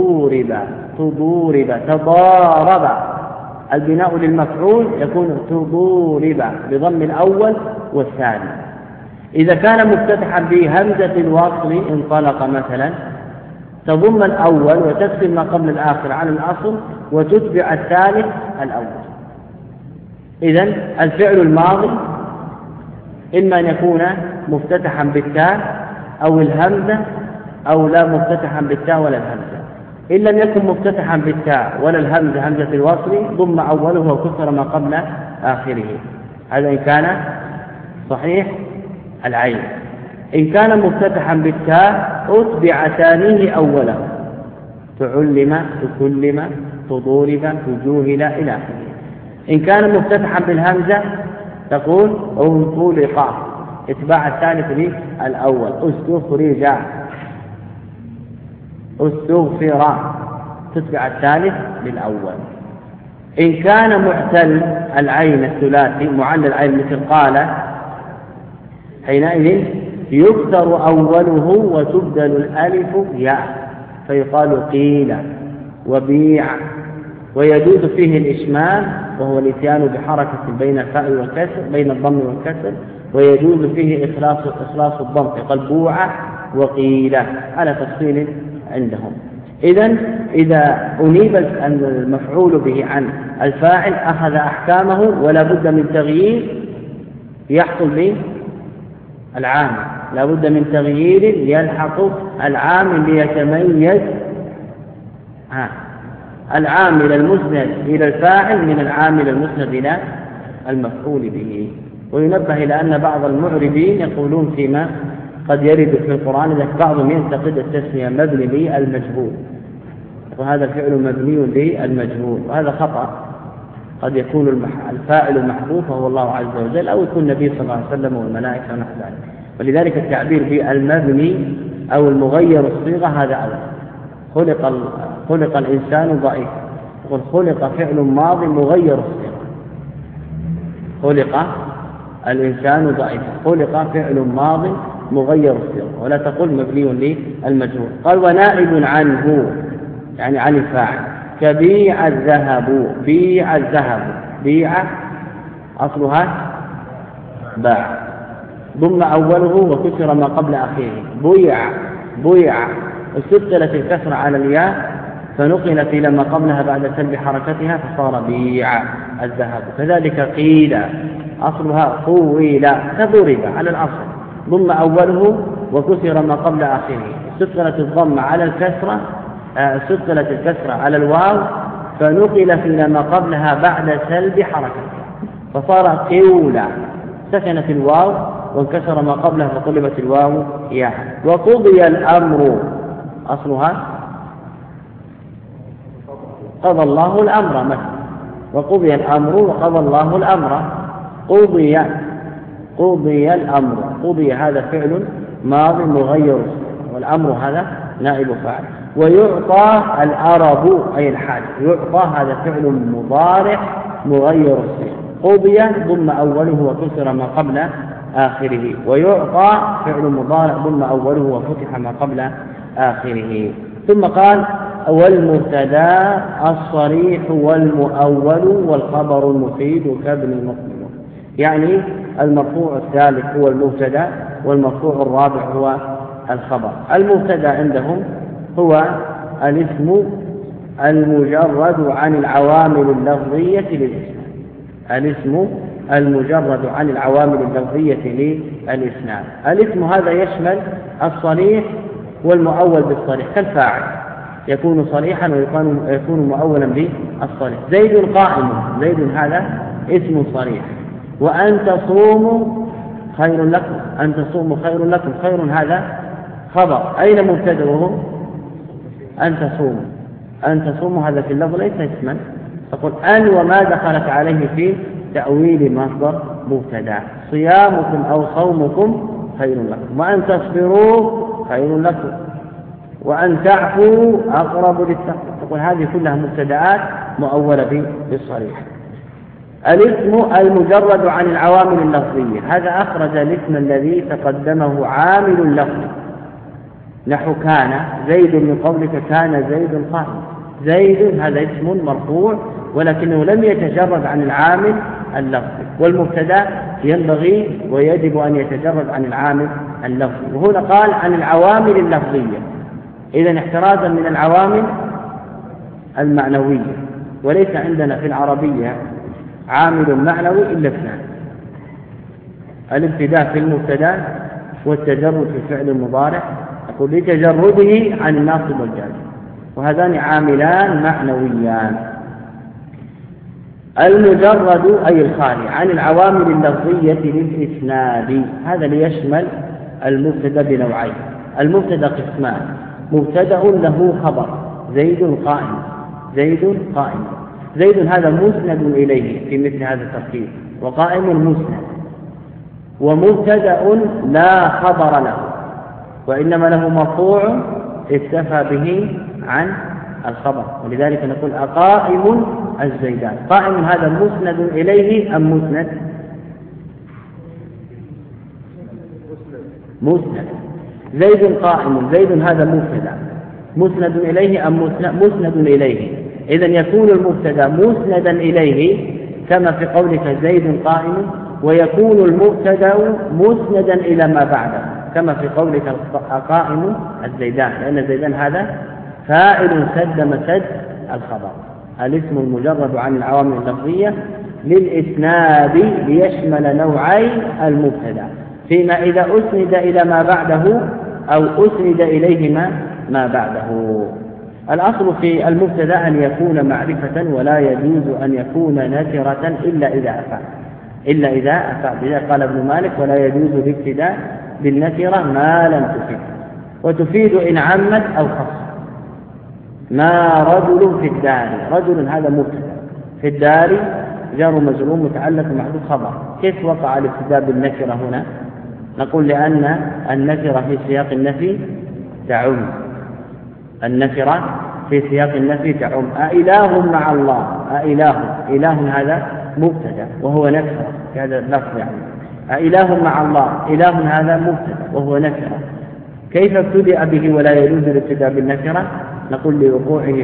تضورب تضارب، البناء للمفعول يكون تضورب بضم الأول والثاني. إذا كان مفتتحا بهمزة الوصل انطلق مثلا تضم الأول وتكسر ما قبل الآخر على الأصل وتتبع الثالث الأول. إذن الفعل الماضي إما أن يكون مفتتحا بالتاء أو الهمزة أو لا مفتتحا بالتاء ولا الهمزة. إن لم يكن مفتتحا بالتاء ولا الهمزة همزة الوصل ضم أوله وكسر ما قبل آخره. هذا إن كان صحيح العين. إن كان مفتتحا بالتاء أتبع ثانيه أوله، تعلم تكلم تضورب تجوهل إلى آخره. إن كان مفتتحا بالهمزة تقول انطلق، اتباع الثالث للأول، استخرج استغفر، تتبع الثالث للأول. إن كان معتل العين الثلاثي معلل العين مثل قال حينئذ يكسر أوله وتبدل الألف ياء فيقال قيل وبيع، ويجوز فيه الإشمال وهو الاتيان بحركة بين الفاء والكسر بين الضم والكسر، ويجوز فيه إخلاص الضم يقال بوع وقيل على تفصيل عندهم. إذا أنيب المفعول به عن الفاعل أخذ أحكامه، ولا بد من تغيير يحصل به العامل، لا بد من تغيير يلحق العامل ليتميز العامل المسند إلى الفاعل من العامل المسند إلى المفعول به. وينبه إلى أن بعض المعربين يقولون فيما قد يرد في القرآن إذا بعضهم ينتقد التسمية مبني للمجهول، وهذا الفعل مبني للمجهول، وهذا خطأ. قد يكون الفاعل محذوف وهو الله عز وجل، أو يكون النبي صلى الله عليه وسلم والملائكة ونحو ذلك. ولذلك التعبير بالمبني أو المغير الصيغة هذا أول. خلق الإنسان ضعيفا، يقول خلق فعل ماضي مغير الصيغة، خلق الإنسان ضعيفا، خلق فعل ماض مغير الصيغة، ولا تقل مبني للمجهول. قال ونائب عنه يعني عن الفاعل، كبيع الذهب، بيع الذهب، بيع أصلها باع، ضم أوله وكسر ما قبل أخيره، بيع استبدلت الكسر على الياء فنقلت إلى ما قبلها بعد سلب حركتها فصار بيع الذهب. كذلك قيل أصلها قويل كضرب على الأصل، ضم أوله وكسر ما قبل آخره، استبدلت الضم على الكسرة، استبدلت الكسرة على الواو فنقلت إلى ما قبلها بعد سلب حركتها فصار قولا، سكنت الواو وانكسر ما قبلها فقلبت الواو ياء. وقضي الأمر أصلها قضى الله الأمر مثلا، وقضي الأمر وقضى الله الأمر، قضي الأمر، قضي هذا فعل ماضي مغير والأمر هذا نائب فاعل. ويعطى العرب أي الحاج، يعطى هذا فعل مضارع مغير الصيغة، قضي ضم أوله وكسر ما قبل آخره، ويعطى فعل مضارع ضم أوله وفتح ما قبل آخره. ثم قال والمبتدا الصريح والمؤول والخبر المفيد كابن المقبل، يعني المرفوع الثالث هو المبتدا والمرفوع الرابع هو الخبر. المبتدا عندهم هو الاسم المجرد عن العوامل اللفظية للإسناد، الاسم المجرد عن العوامل اللفظية للإسناد. الاسم هذا يشمل الصريح والمؤول بالصريح، كالفاعل يكون صريحا ويكون مؤولا بالصريح. زيد قائم، زيد هذا اسم صريح. وأن تصوموا خير لكم، أن تصوموا خير لكم، خير هذا خبر. أين مبتدأه؟ أن تصوموا، أن تصوموا هذا في اللفظ ليس اسما، تقول أن وما دخلت عليه في تأويل مصدر مبتدا، صيامكم أو صومكم خير لكم، وأن تصبروا خير لكم، وأن تعفوا أقرب للتقوى، تقول هذه كلها مبتدآت مؤولة بالصريح. الاسم المجرد عن العوامل اللفظية، هذا أخرج الاسم الذي تقدمه عامل اللفظ، نحو كان زيد، من قولك كان زيد قائم، زيد هذا اسم مرفوع ولكنه لم يتجرد عن العامل اللفظي، والمبتدا ينبغي ويجب أن يتجرد عن العامل اللفظي. وهنا قال عن العوامل اللفظية، إذن احترازا من العوامل المعنوية، وليس عندنا في العربية عامل معنوي إلا اثنان، الابتداء في المبتدا والتجرد في الفعل المضارع، يقول لتجرده عن الناصب والجازم، وهذان عاملان معنويان. المجرد أي الخالي عن العوامل اللفظية للإسناد، هذا ليشمل المبتدا بنوعين. المبتدا قسمان، مبتدا له خبر زيد قائم، زيد قائم، زيد هذا مسند إليه في مثل هذا التركيب، وقائم مسند. ومبتدا لا خبر له وإنما له مرفوع اكتفى به عن الخبر، ولذلك نقول أقائم الزيدان، قائم هذا مسند إليه أم مسند؟ مسند. زيد قائم، زيد هذا مبتدا مسند إليه أم مسند إليه؟ إذن يكون المبتدا مسندا إليه كما في قولك زيد قائم، ويكون المبتدا مسندا إلى ما بعده كما في قولك قائم الزيدان، لأن الزيدان هذا فاعل سد مسد الخبر. الاسم المجرد عن العوامل اللفظية للإسناد ليشمل نوعي المبتدأ، فيما إذا أسند إلى ما بعده أو أسند إليه ما بعده. الأصل في المبتدأ أن يكون معرفة، ولا يجوز أن يكون نكرة إلا إذا أفاد. لذا قال ابن مالك: ولا يجوز الابتداء بالنكرة ما لم تفيد، وتفيد إن عمت أو خصت. ما رجل في الدار، رجل هذا مبتدأ، في الدار جار مجرور متعلق بمحذوف خبر. كيف وقع الابتداء بالنكرة هنا؟ نقول لأن النكرة في سياق النفي تعم. النكرة في سياق النفي تعم. أإله مع الله، إله هذا مبتدأ وهو نكرة، هذا اللفظ يعني. أإله مع الله، إله هذا مبتدأ وهو نكرة. كيف ابتدأ به ولا يجوز الابتداء بالنكرة؟ نقول لوقوعه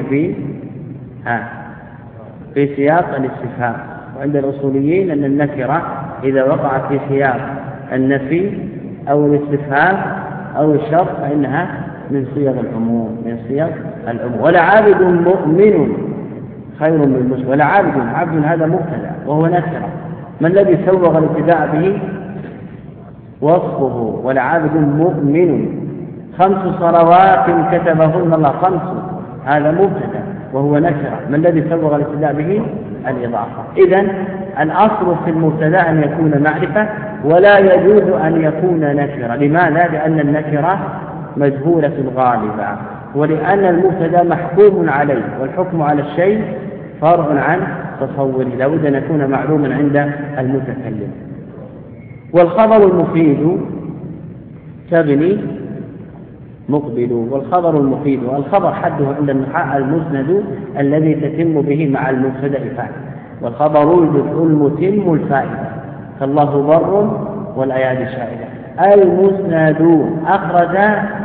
في سياق الاستفهام. وعند الأصوليين أن النكرة إذا وقعت في سياق النفي أو الاستفهام أو الشرط فإنها من صيغ العموم، ولعابد مؤمن خير من مسلم. ولعابد، عبد هذا مبتدأ وهو نكرة. ما الذي سوغ الابتداء به؟ وصفه. ولعابد مؤمن 5 صلوات كتبهن الله، 5 هذا مبتدأ وهو نكرة. ما الذي سوغ الابتداء به؟ الإضافة. إذن الأصل في المبتدأ أن يكون معرفة، ولا يجوز أن يكون نكرة. لماذا؟ لأن النكرة مجهولة غالبا، ولأن المبتدأ محكوم عليه، والحكم على الشيء فرع عن تصوره، لا بد أن يكون معلوما عند المتكلم. والخبر المفيد تبني مقبل. والخبر المفيد، والخبر حده عند النحاة المسند الذي تتم به مع المبتدأ فاعل. والخبر الجزء المتم الفائدة، فالله بر والأيادي شاهدة. المسند أخرج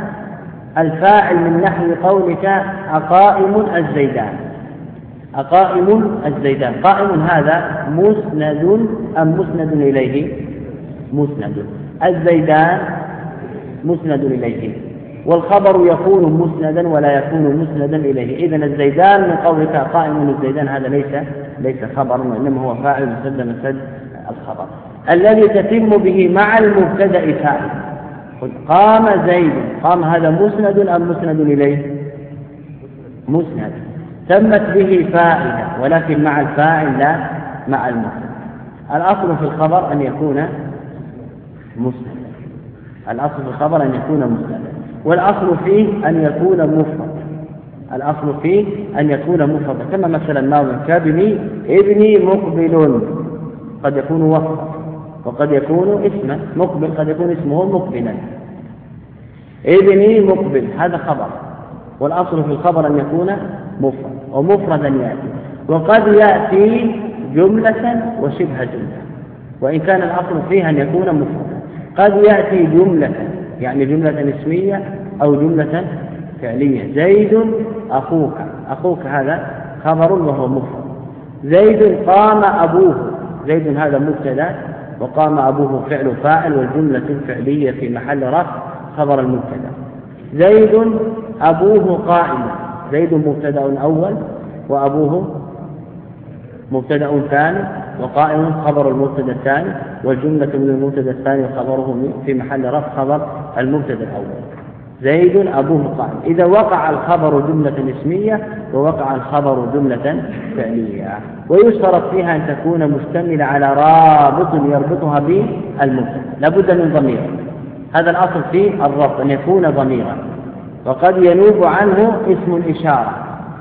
الفاعل من نحو قولك: أقائم الزيدان. أقائم الزيدان، قائم هذا مسند أم مسند إليه؟ مسند. الزيدان مسند إليه. والخبر يكون مسندا ولا يكون مسندا إليه. إذن الزيدان من قولك قائم الزيدان هذا ليس خبر، وإنما هو فاعل مسد الخبر الذي تتم به مع المبتدأ فاعل. قام زيد، قام هذا مسند أم مسند إليه؟ مسند، تمت به فاعلة، ولكن مع الفاعل لا مع المبتدأ. الأصل في الخبر أن يكون مسند، الأصل في الخبر أن يكون مسندا. والأصل فيه أن يكون مفرد، الأصل فيه أن يكون مفردا، كما مثلا ناظم كابني ابني مقبل، قد يكون وصفا وقد يكون اسما. مقبل قد يكون اسمه مقبلا. ابني مقبل هذا خبر، والأصل في الخبر أن يكون مفرد، ومفردا يأتي، وقد يأتي جملة وشبه جملة، وإن كان الأصل فيها أن يكون مفردا. قد يأتي جملة يعني جملة اسمية أو جملة فعلية. زيد أخوك، أخوك هذا خبر وهو مفرد. زيد قام أبوه، زيد هذا مبتدأ وقام أبوه فعل فاعل، والجملة الفعلية في محل رفع خبر المبتدأ. زيد أبوه قائم، زيد مبتدأ أول وأبوه مبتدأ ثاني، وقائم خبر المبتدأ الثاني، والجملة من المبتدأ الثاني وخبره في محل رفع خبر المبتدأ الأول. زيد أبوه قائم. إذا وقع الخبر جملة اسمية ووقع الخبر جملة فعلية، ويشترط فيها أن تكون مشتملة على رابط يربطها بالمبتدأ، لابد من ضمير. هذا الأصل في الربط أن يكون ضميرا، وقد ينوب عنه اسم الإشارة.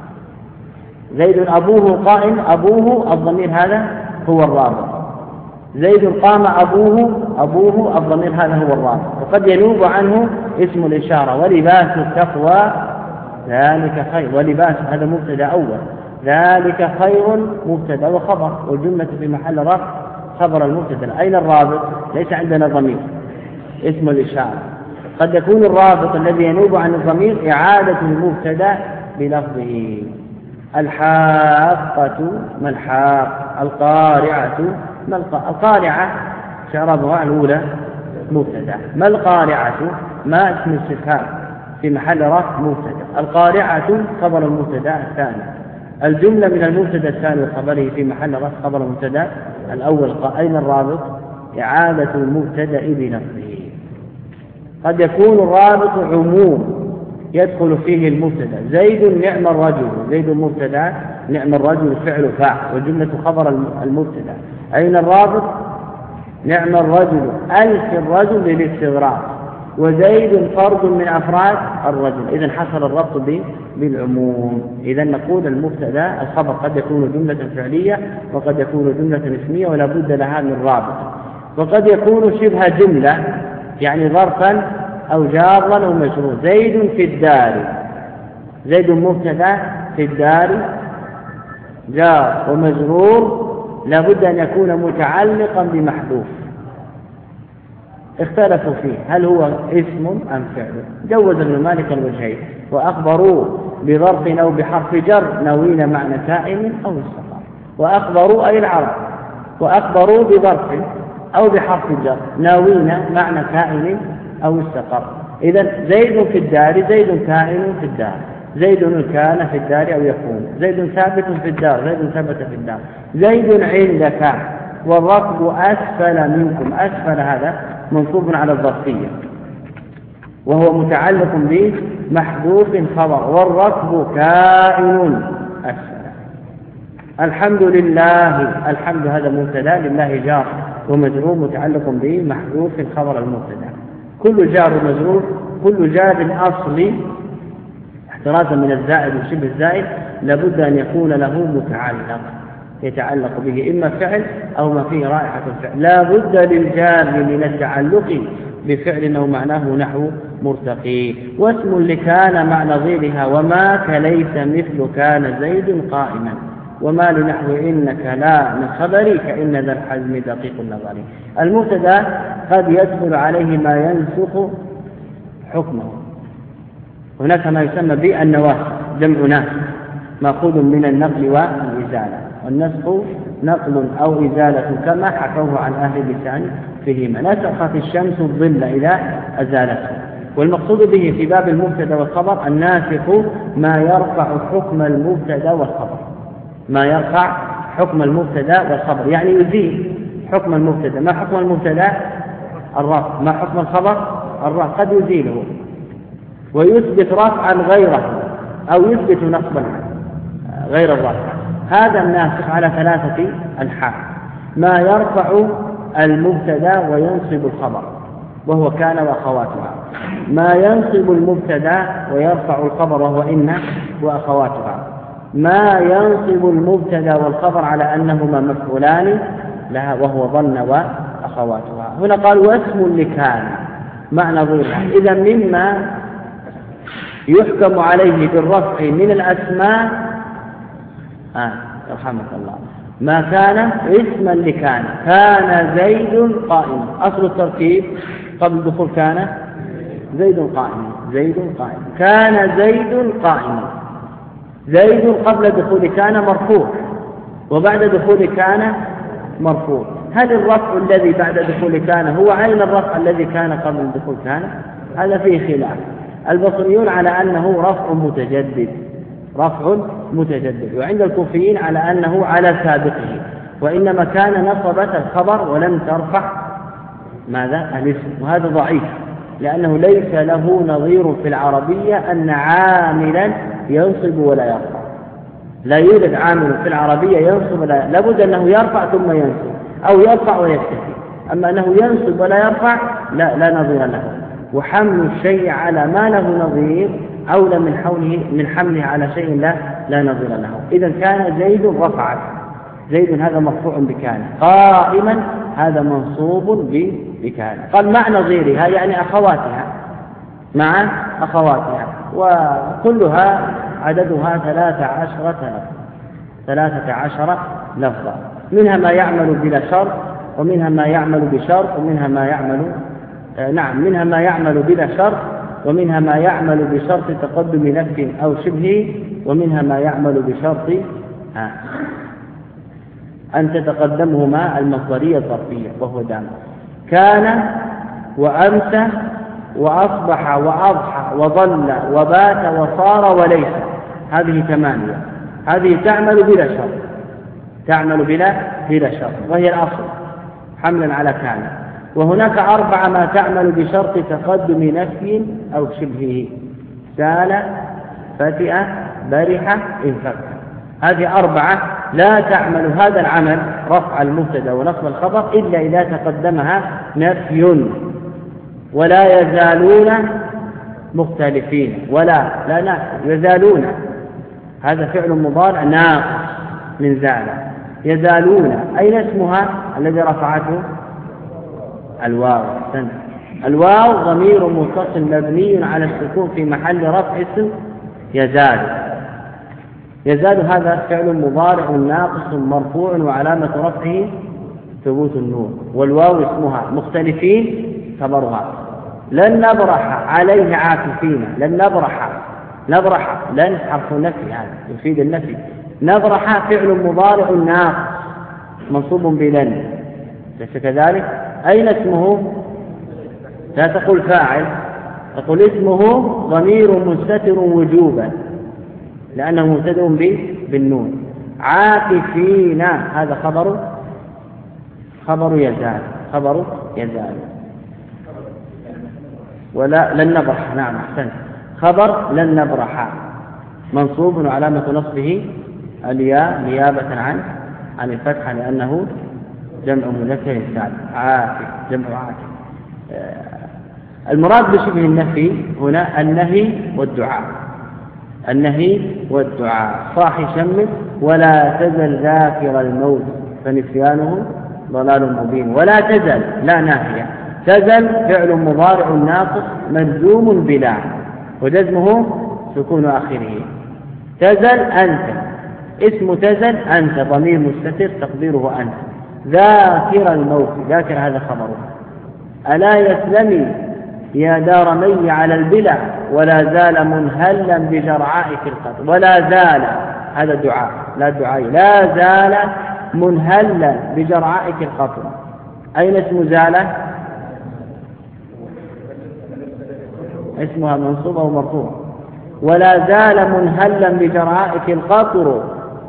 زيد أبوه قائم، أبوه الضمير هذا هو الرابط. زيد قام أبوه الضمير هذا هو الرابط، وقد ينوب عنه اسم الإشارة. ولباس التقوى ذلك خير، ولباس هذا مبتدأ أول، ذلك خير مبتدأ وخبر، والجملة في محل رفع خبر المبتدأ. أين الرابط؟ ليس عندنا ضمير، اسم الإشارة. قد يكون الرابط الذي ينوب عن الضمير إعادة المبتدأ بلفظه. الحاقة ما الحاق، القارعة ما القارعة، شربها الأولى مبتدأ. ما القارعة ما اسم استفهام، في محل رفع مبتدأ. القارعة خبر المبتدأ الثاني. الجملة من المبتدأ الثاني وخبره في محل رفع خبر المبتدأ الأول. أين الرابط؟ إعادة المبتدأ بنفسه. قد يكون الرابط عموم يدخل فيه المبتدأ. زيد نعم الرجل، زيد مبتدأ، نعم الرجل فعل فاعل، والجملة خبر المبتدأ. أين الرابط؟ نعم الرجل ألف الرجل للاستغراق، وزيد فرد من أفراد الرجل. إذن حصل الربط بالعموم. إذن نقول المبتدأ الخبر قد يكون جملة فعلية وقد يكون جملة اسمية ولا بد لها من رابط، وقد يكون شبه جملة يعني ظرفا أو جارا أو مجرور. زيد في الدار، زيد مبتدأ في الدار جار ومجرور لا بد أن يكون متعلقا بمحذوف. اختلفوا فيه هل هو اسم أم فعل. جوز ابن مالك الوجهين، وأخبروا بظرف أو بحرف جر ناوين معنى كائن أو استقر. وأخبروا أي العرب، وأخبروا بظرف أو بحرف جر ناوين معنى كائن أو استقر. إذن زيد في الدار، زيد كائن في الدار، زيد كان في الدار أو يكون، زيد ثابت في الدار، زيد ثبت في الدار، زيد عندك، والركب أسفل منكم. أسفل هذا منصوب على الظرفية وهو متعلق بمحذوف خبر، والركب كائن أسفل. الحمد لله، الحمد هذا مبتدا، لله جار ومجرور متعلق بمحذوف خبر المبتدا. كل جار ومجرور، كل جار أصلي احترازا من الزائد وشبه الزائد لابد أن يكون له متعلق يتعلق به، إما فعل أو ما فيه رائحة الفعل. لا بد للجار من التعلق بفعل أو معناه نحو مرتقي. واسم لكان مع نظيرها، وما كليس مثل كان زيد قائما، وما لنحو إنك لا من خبري كإن ذا الحزم دقيق النظر. المبتدا قد يدخل عليه ما ينسخ حكمه. هناك ما يسمى بالنواسخ، جمع ناسخ مأخوذ من النقل والإزالة، والنسخ نقل أو إزالة كما حكوه عن أهل اللسان فيهما. نسخت الشمس الظل إذا أزالته. والمقصود به في باب المبتدا والخبر الناسخ ما يرفع حكم المبتدا والخبر، ما يرفع حكم المبتدا والخبر يعني يزيل حكم المبتدا. ما حكم المبتدا؟ الرفع. ما حكم الخبر؟ الرفع. قد يزيله ويثبت رفعا غيره أو يثبت نصبا غير الرفع. هذا الناسخ على ثلاثة أنحاء: ما يرفع المبتدا وينصب الخبر وهو كان وأخواتها، ما ينصب المبتدا ويرفع الخبر وهو إن وأخواتها، ما ينصب المبتدا والخبر على أنهما مفعولان لها وهو ظن وأخواتها. هنا قال واسم لكان معنى ظهرها. إذا مما يحكم عليه بالرفع من الأسماء رحمك الله ما كان اسما لكان. كان زيد قائما، أصل التركيب قبل دخول كان زيد قائما، زيد قائما، كان زيد قائما. زيد قبل دخول كان مرفوع وبعد دخول كان مرفوع. هل الرفع الذي بعد دخول كان هو عين الرفع الذي كان قبل دخول كان؟ هذا فيه خلاف. البصريون على أنه رفع متجدد، رفع متجدد، وعند الكوفيين على أنه على سابقه، وإنما كان نصبت الخبر ولم ترفع ماذا؟ الاسم. وهذا ضعيف لأنه ليس له نظير في العربية أن عاملا ينصب ولا يرفع. لا يوجد عامل في العربية ينصب ولا يرفع، لابد أنه يرفع ثم ينصب أو يرفع ويكتفي. أما أنه ينصب ولا يرفع لا نظير له. وحمل الشيء على ما له نظير أولى من حمله على شيء لا نظير له. إذا كان زيد رفعت، زيد هذا مرفوع بكان، قائما هذا منصوب بكان. قال مع نظيرها يعني أخواتها، مع أخواتها، وكلها عددها 13 لفظا. منها ما يعمل بلا شرط، ومنها ما يعمل بشرط، ومنها ما يعمل منها ما يعمل بلا شرط، ومنها ما يعمل بشرط تقدم نفي أو شبه، ومنها ما يعمل بشرط أن تتقدمهما المصدرية الظرفية وهو دام. كان وأمسى وأصبح وأضحى وظل وبات وصار وليس، هذه 8. هذه تعمل بلا شرط، تعمل بلا شرط، وهي الأصل حملا على كان. وهناك 4 ما تعمل بشرط تقدم نفي أو شبهه: سال، فتئ، برح، انفك. هذه 4 لا تعمل هذا العمل رفع المبتدا ونصب الخبر إلا إذا تقدمها نفي. ولا يزالون مختلفين، لا نافي، يزالون هذا فعل مضارع ناقص من زال. يزالون أين اسمها الذي رفعته؟ الواو. الواو ضمير متصل مبني على السكون في محل رفع اسم يزال. يزال هذا فعل مضارع ناقص مرفوع وعلامة رفعه ثبوت النون، والواو اسمها. مختلفين خبرها. لن نبرح عليه عاكفين. لن نبرح لن حرف نفي، هذا يفيد النفي. نبرح فعل مضارع ناقص منصوب بلن، ليس كذلك؟ أين اسمه؟ لا تقول فاعل، تقول اسمه ضمير مستتر وجوبا لأنه مبتدأ بالنون. عاكفين هذا خبر يزال. ولا لن نبرح، نعم أحسنت، خبر لن نبرح منصوب وعلامة نصبه الياء نيابة عن الفتحة لأنه جمع مذكر سالم. عاكف جمع عاكف. المراد بشبه النفي هنا النهي والدعاء. صاح شمس ولا تزل ذاكر الموت فنسيانه ضلال مبين. ولا تزل لا ناهية. تزل فعل مضارع ناقص مجزوم بلا وجزمه سكون آخره. تزل أنت، اسم تزل أنت ضمير مستتر تقديره أنت. ذاكر الموت، ذاكر هذا خبره. ألا يسلمي يا دار مي على البلع ولا زال منهلا بجرعاء في القتل. ولا زال هذا دعاء لا دعاء. لا زال منهلا بجرعاء في القتل. أين اسم زالة؟ اسمها منصوبة ومرفوع. ولا زال منهلا بجرعائك القطر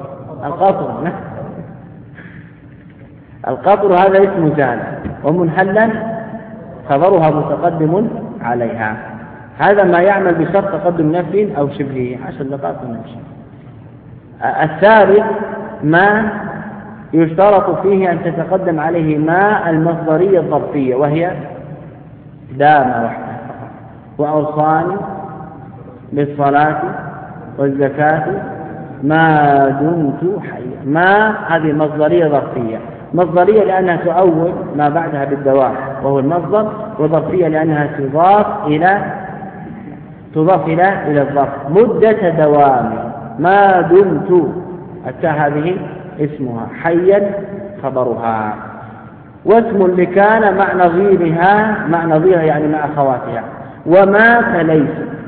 هذا اسم زالة، ومنهلا خبرها متقدم عليها. هذا ما يعمل بشرط تقدم نفي أو شبهه. 10 دقائق ونمشي. الثالث ما يشترط فيه أن تتقدم عليه ما المصدرية الظرفية، وهي دام وحده. وأوصاني بالصلاة والزكاة ما دمت حيا. ما هذه مصدرية ظرفية. مصدرية لأنها تؤول ما بعدها بالدوام وهو المصدر، وظرفية لأنها تضاف إلى الظرف. مدة دوام ما دمت. التاء هذه اسمها، حيا خبرها. واسم لكان مع نظيرها يعني مع أخواتها. وما فليس.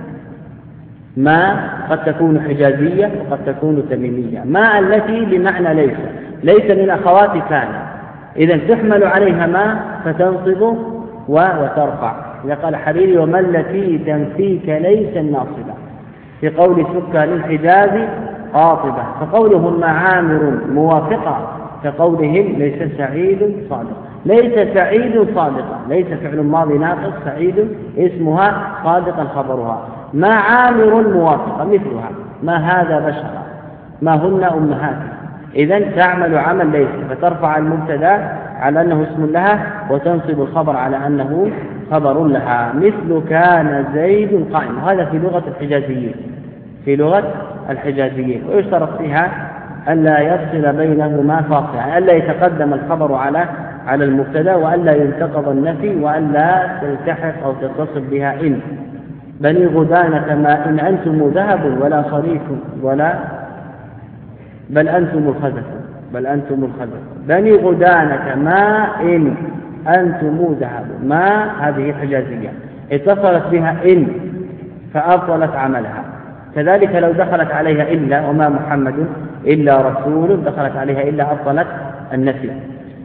ما قد تكون حجازية وقد تكون تميمية. ما التي بمعنى ليس من أخوات كان، إذا تحمل عليها ما فتنصب وترفع. إذا قال حريري وما التي تنفيك ليس الناصبة، في قول سكة للحجاز قاطبة. فقولهم عامر موافقة كقولهم ليس سعيد صادق. ليس سعيد صادقا، ليس فعل ماضي ناقص، سعيد اسمها صادقا خبرها. ما عامر موافقة مثلها. ما هذا بشرا، ما هن أمهاتها. إذن تعمل عمل ليس، فترفع المبتدا على أنه اسم لها وتنصب الخبر على أنه خبر لها. مثل كان زيد قائم. هذا في لغة الحجازيين. ويشترط فيها ألا يفصل بينهما فاصل، يعني ألا يتقدم الخبر على المبتدا، وألا ينتقض النفي، وألا تلتحق أو تتصل بها إن. بني غدانة ما إن أنتم ذهب ولا صريف ولا بل أنتم الخزف. بني غدانة ما إن أنتم ذهب. ما هذه حجازية اتصلت بها إن فأبطلت عملها. كذلك لو دخلت عليها إلا وما محمد إلا رسول، دخلت عليها إلا أبطلت النفي.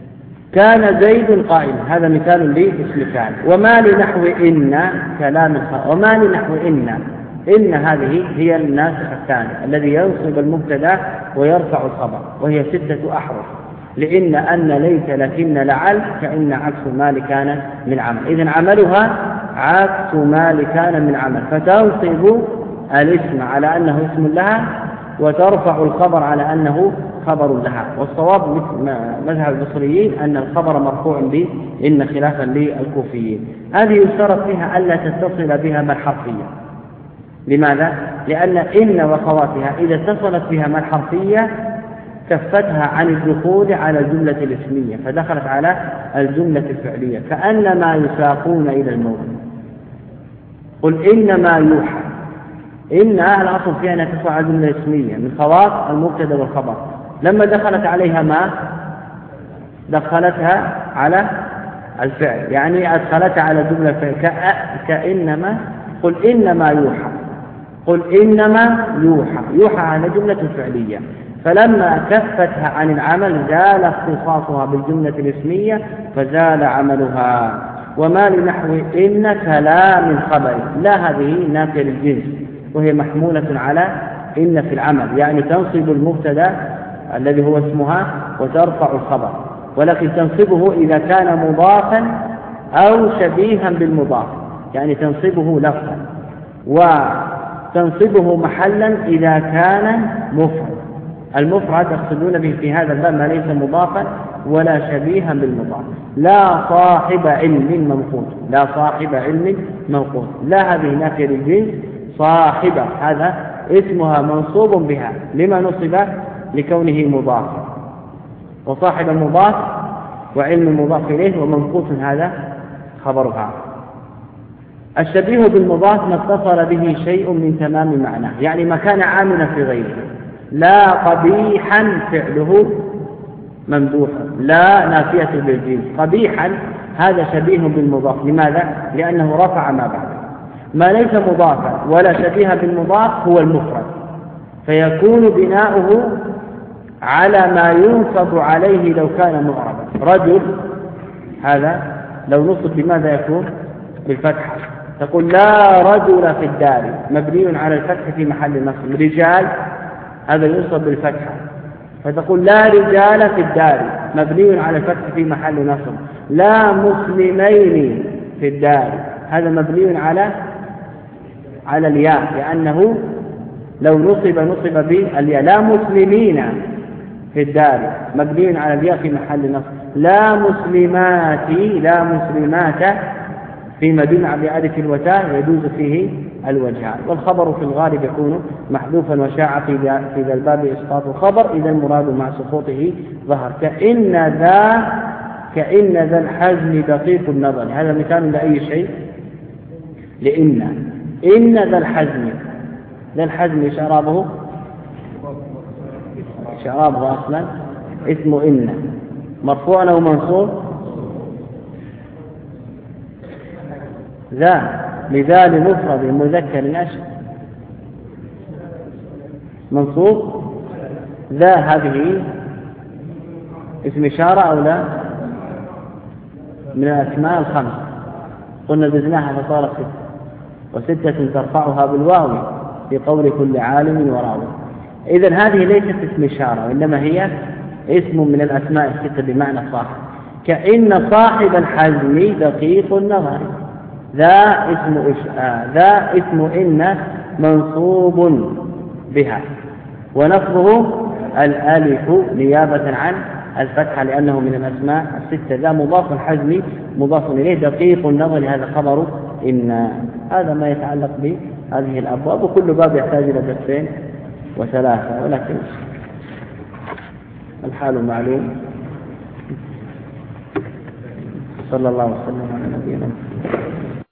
كان زيد قائما، هذا مثال لاسم كان. وما لنحو إن كلام وما لنحو إن هذه هي الناسخ الثاني الذي ينصب المبتدا ويرفع الخبر، وهي 6 أحرف، لإن أن ليت لكن لعل كأن عكس ما لكان من عمل. إذن عملها عكس ما لكان من عمل، فتنصب الاسم على أنه اسم لها وترفع الخبر على أنه خبر لها. والصواب مذهب البصريين أن الخبر مرفوع بإن خلافا للكوفيين. هذه يشترط فيها ألا تتصل بها ما الحرفية. لماذا؟ لأن إن وخواتها إذا اتصلت بها ما الحرفية كفتها عن الدخول على الجملة الاسمية فدخلت على الجملة الفعلية، كأنما يساقون إلى الموت. قل إنما يوحى، إن الأصل فيها أن تدخل على الجملة الاسمية من خواص المبتدا والخبر، لما دخلت عليها ما دخلتها على الفعل، يعني أدخلتها على الجملة الفعلية كإنما. قل إنما يوحى، قل إنما يوحى على جملة فعلية، فلما كفتها عن العمل زال اختصاصها بالجملة الاسمية فزال عملها. وما لنحو إن كلام خبر، لا هذه نافية للجنس وهي محمولة على إن في العمل، يعني تنصب المبتدا الذي هو اسمها وترفع الخبر، ولكن تنصبه إذا كان مضافا أو شبيها بالمضاف، يعني تنصبه لفظا، وتنصبه محلا إذا كان مفرد. المفرد يقصدون به في هذا الباب ما ليس مضافا ولا شبيها بالمضاف. لا صاحب علم منقوص، لا صاحب علم منقوص، لا هذه نافية للجنس. صاحبة هذا اسمها منصوب بها، لما نصب؟ لكونه مضافا، وصاحب مضاف وعلم مضاف إليه ومنقوص هذا خبرها. الشبيه بالمضاف ما اتصل به شيء من تمام معناه، يعني ما كان عاملا في غيره. لا قبيحا فعله ممدوحا، لا نافية بالجنس. قبيحا هذا شبيه بالمضاف، لماذا؟ لأنه رفع ما بعده. ما ليس مضافا ولا شبيه بالمضاف هو المفرد، فيكون بناؤه على ما ينصب عليه لو كان معربا. رجل هذا لو نصب بماذا يكون؟ بالفتحة، تقول لا رجل في الدار، مبني على الفتح في محل نصب. رجال هذا ينصب بالفتحة، فتقول لا رجال في الدار، مبني على الفتح في محل نصب. لا مسلمين في الدار، هذا مبني على الياء، لأنه لو نصب بالياء. لا مسلمين في الدار، مبني على الياء في محل نصب. لا مسلمات في مدينة بألف الوتاء يجوز فيه الوجهان. والخبر في الغالب يكون محذوفا، وشاع في ذا الباب إسقاط الخبر إذا المراد مع سقوطه ظهر. كأن ذا الحزم دقيق النظر، هذا مثال لأي شيء؟ إن ذا الحزم شرابه أصلا اسمه إن، مرفوع أو منصوب؟ ذا لذا لمفرد مذكر أشهر منصوب. ذا هذه اسم إشارة أو لا؟ من الأسماء الخمس، قلنا جزناها فصارت 6، و6 ترفعها بالواو في قول كل عالم وراوي. إذن هذه ليست اسم إشارة، وإنما هي اسم من الأسماء 6 بمعنى صاحب. كأن صاحب الحزم دقيق النظر، ذا اسم إن منصوب بها، ونصبه الألف نيابة عن الفتحة لأنه من الأسماء 6. ذا مضاف الحزم مضاف إليه، دقيق النظر هذا خبر إن. هذا ما يتعلق بهذه الأبواب، وكل باب يحتاج إلى درسين و3، ولكن الحال معلوم. صلى الله وسلم على نبينا محمد.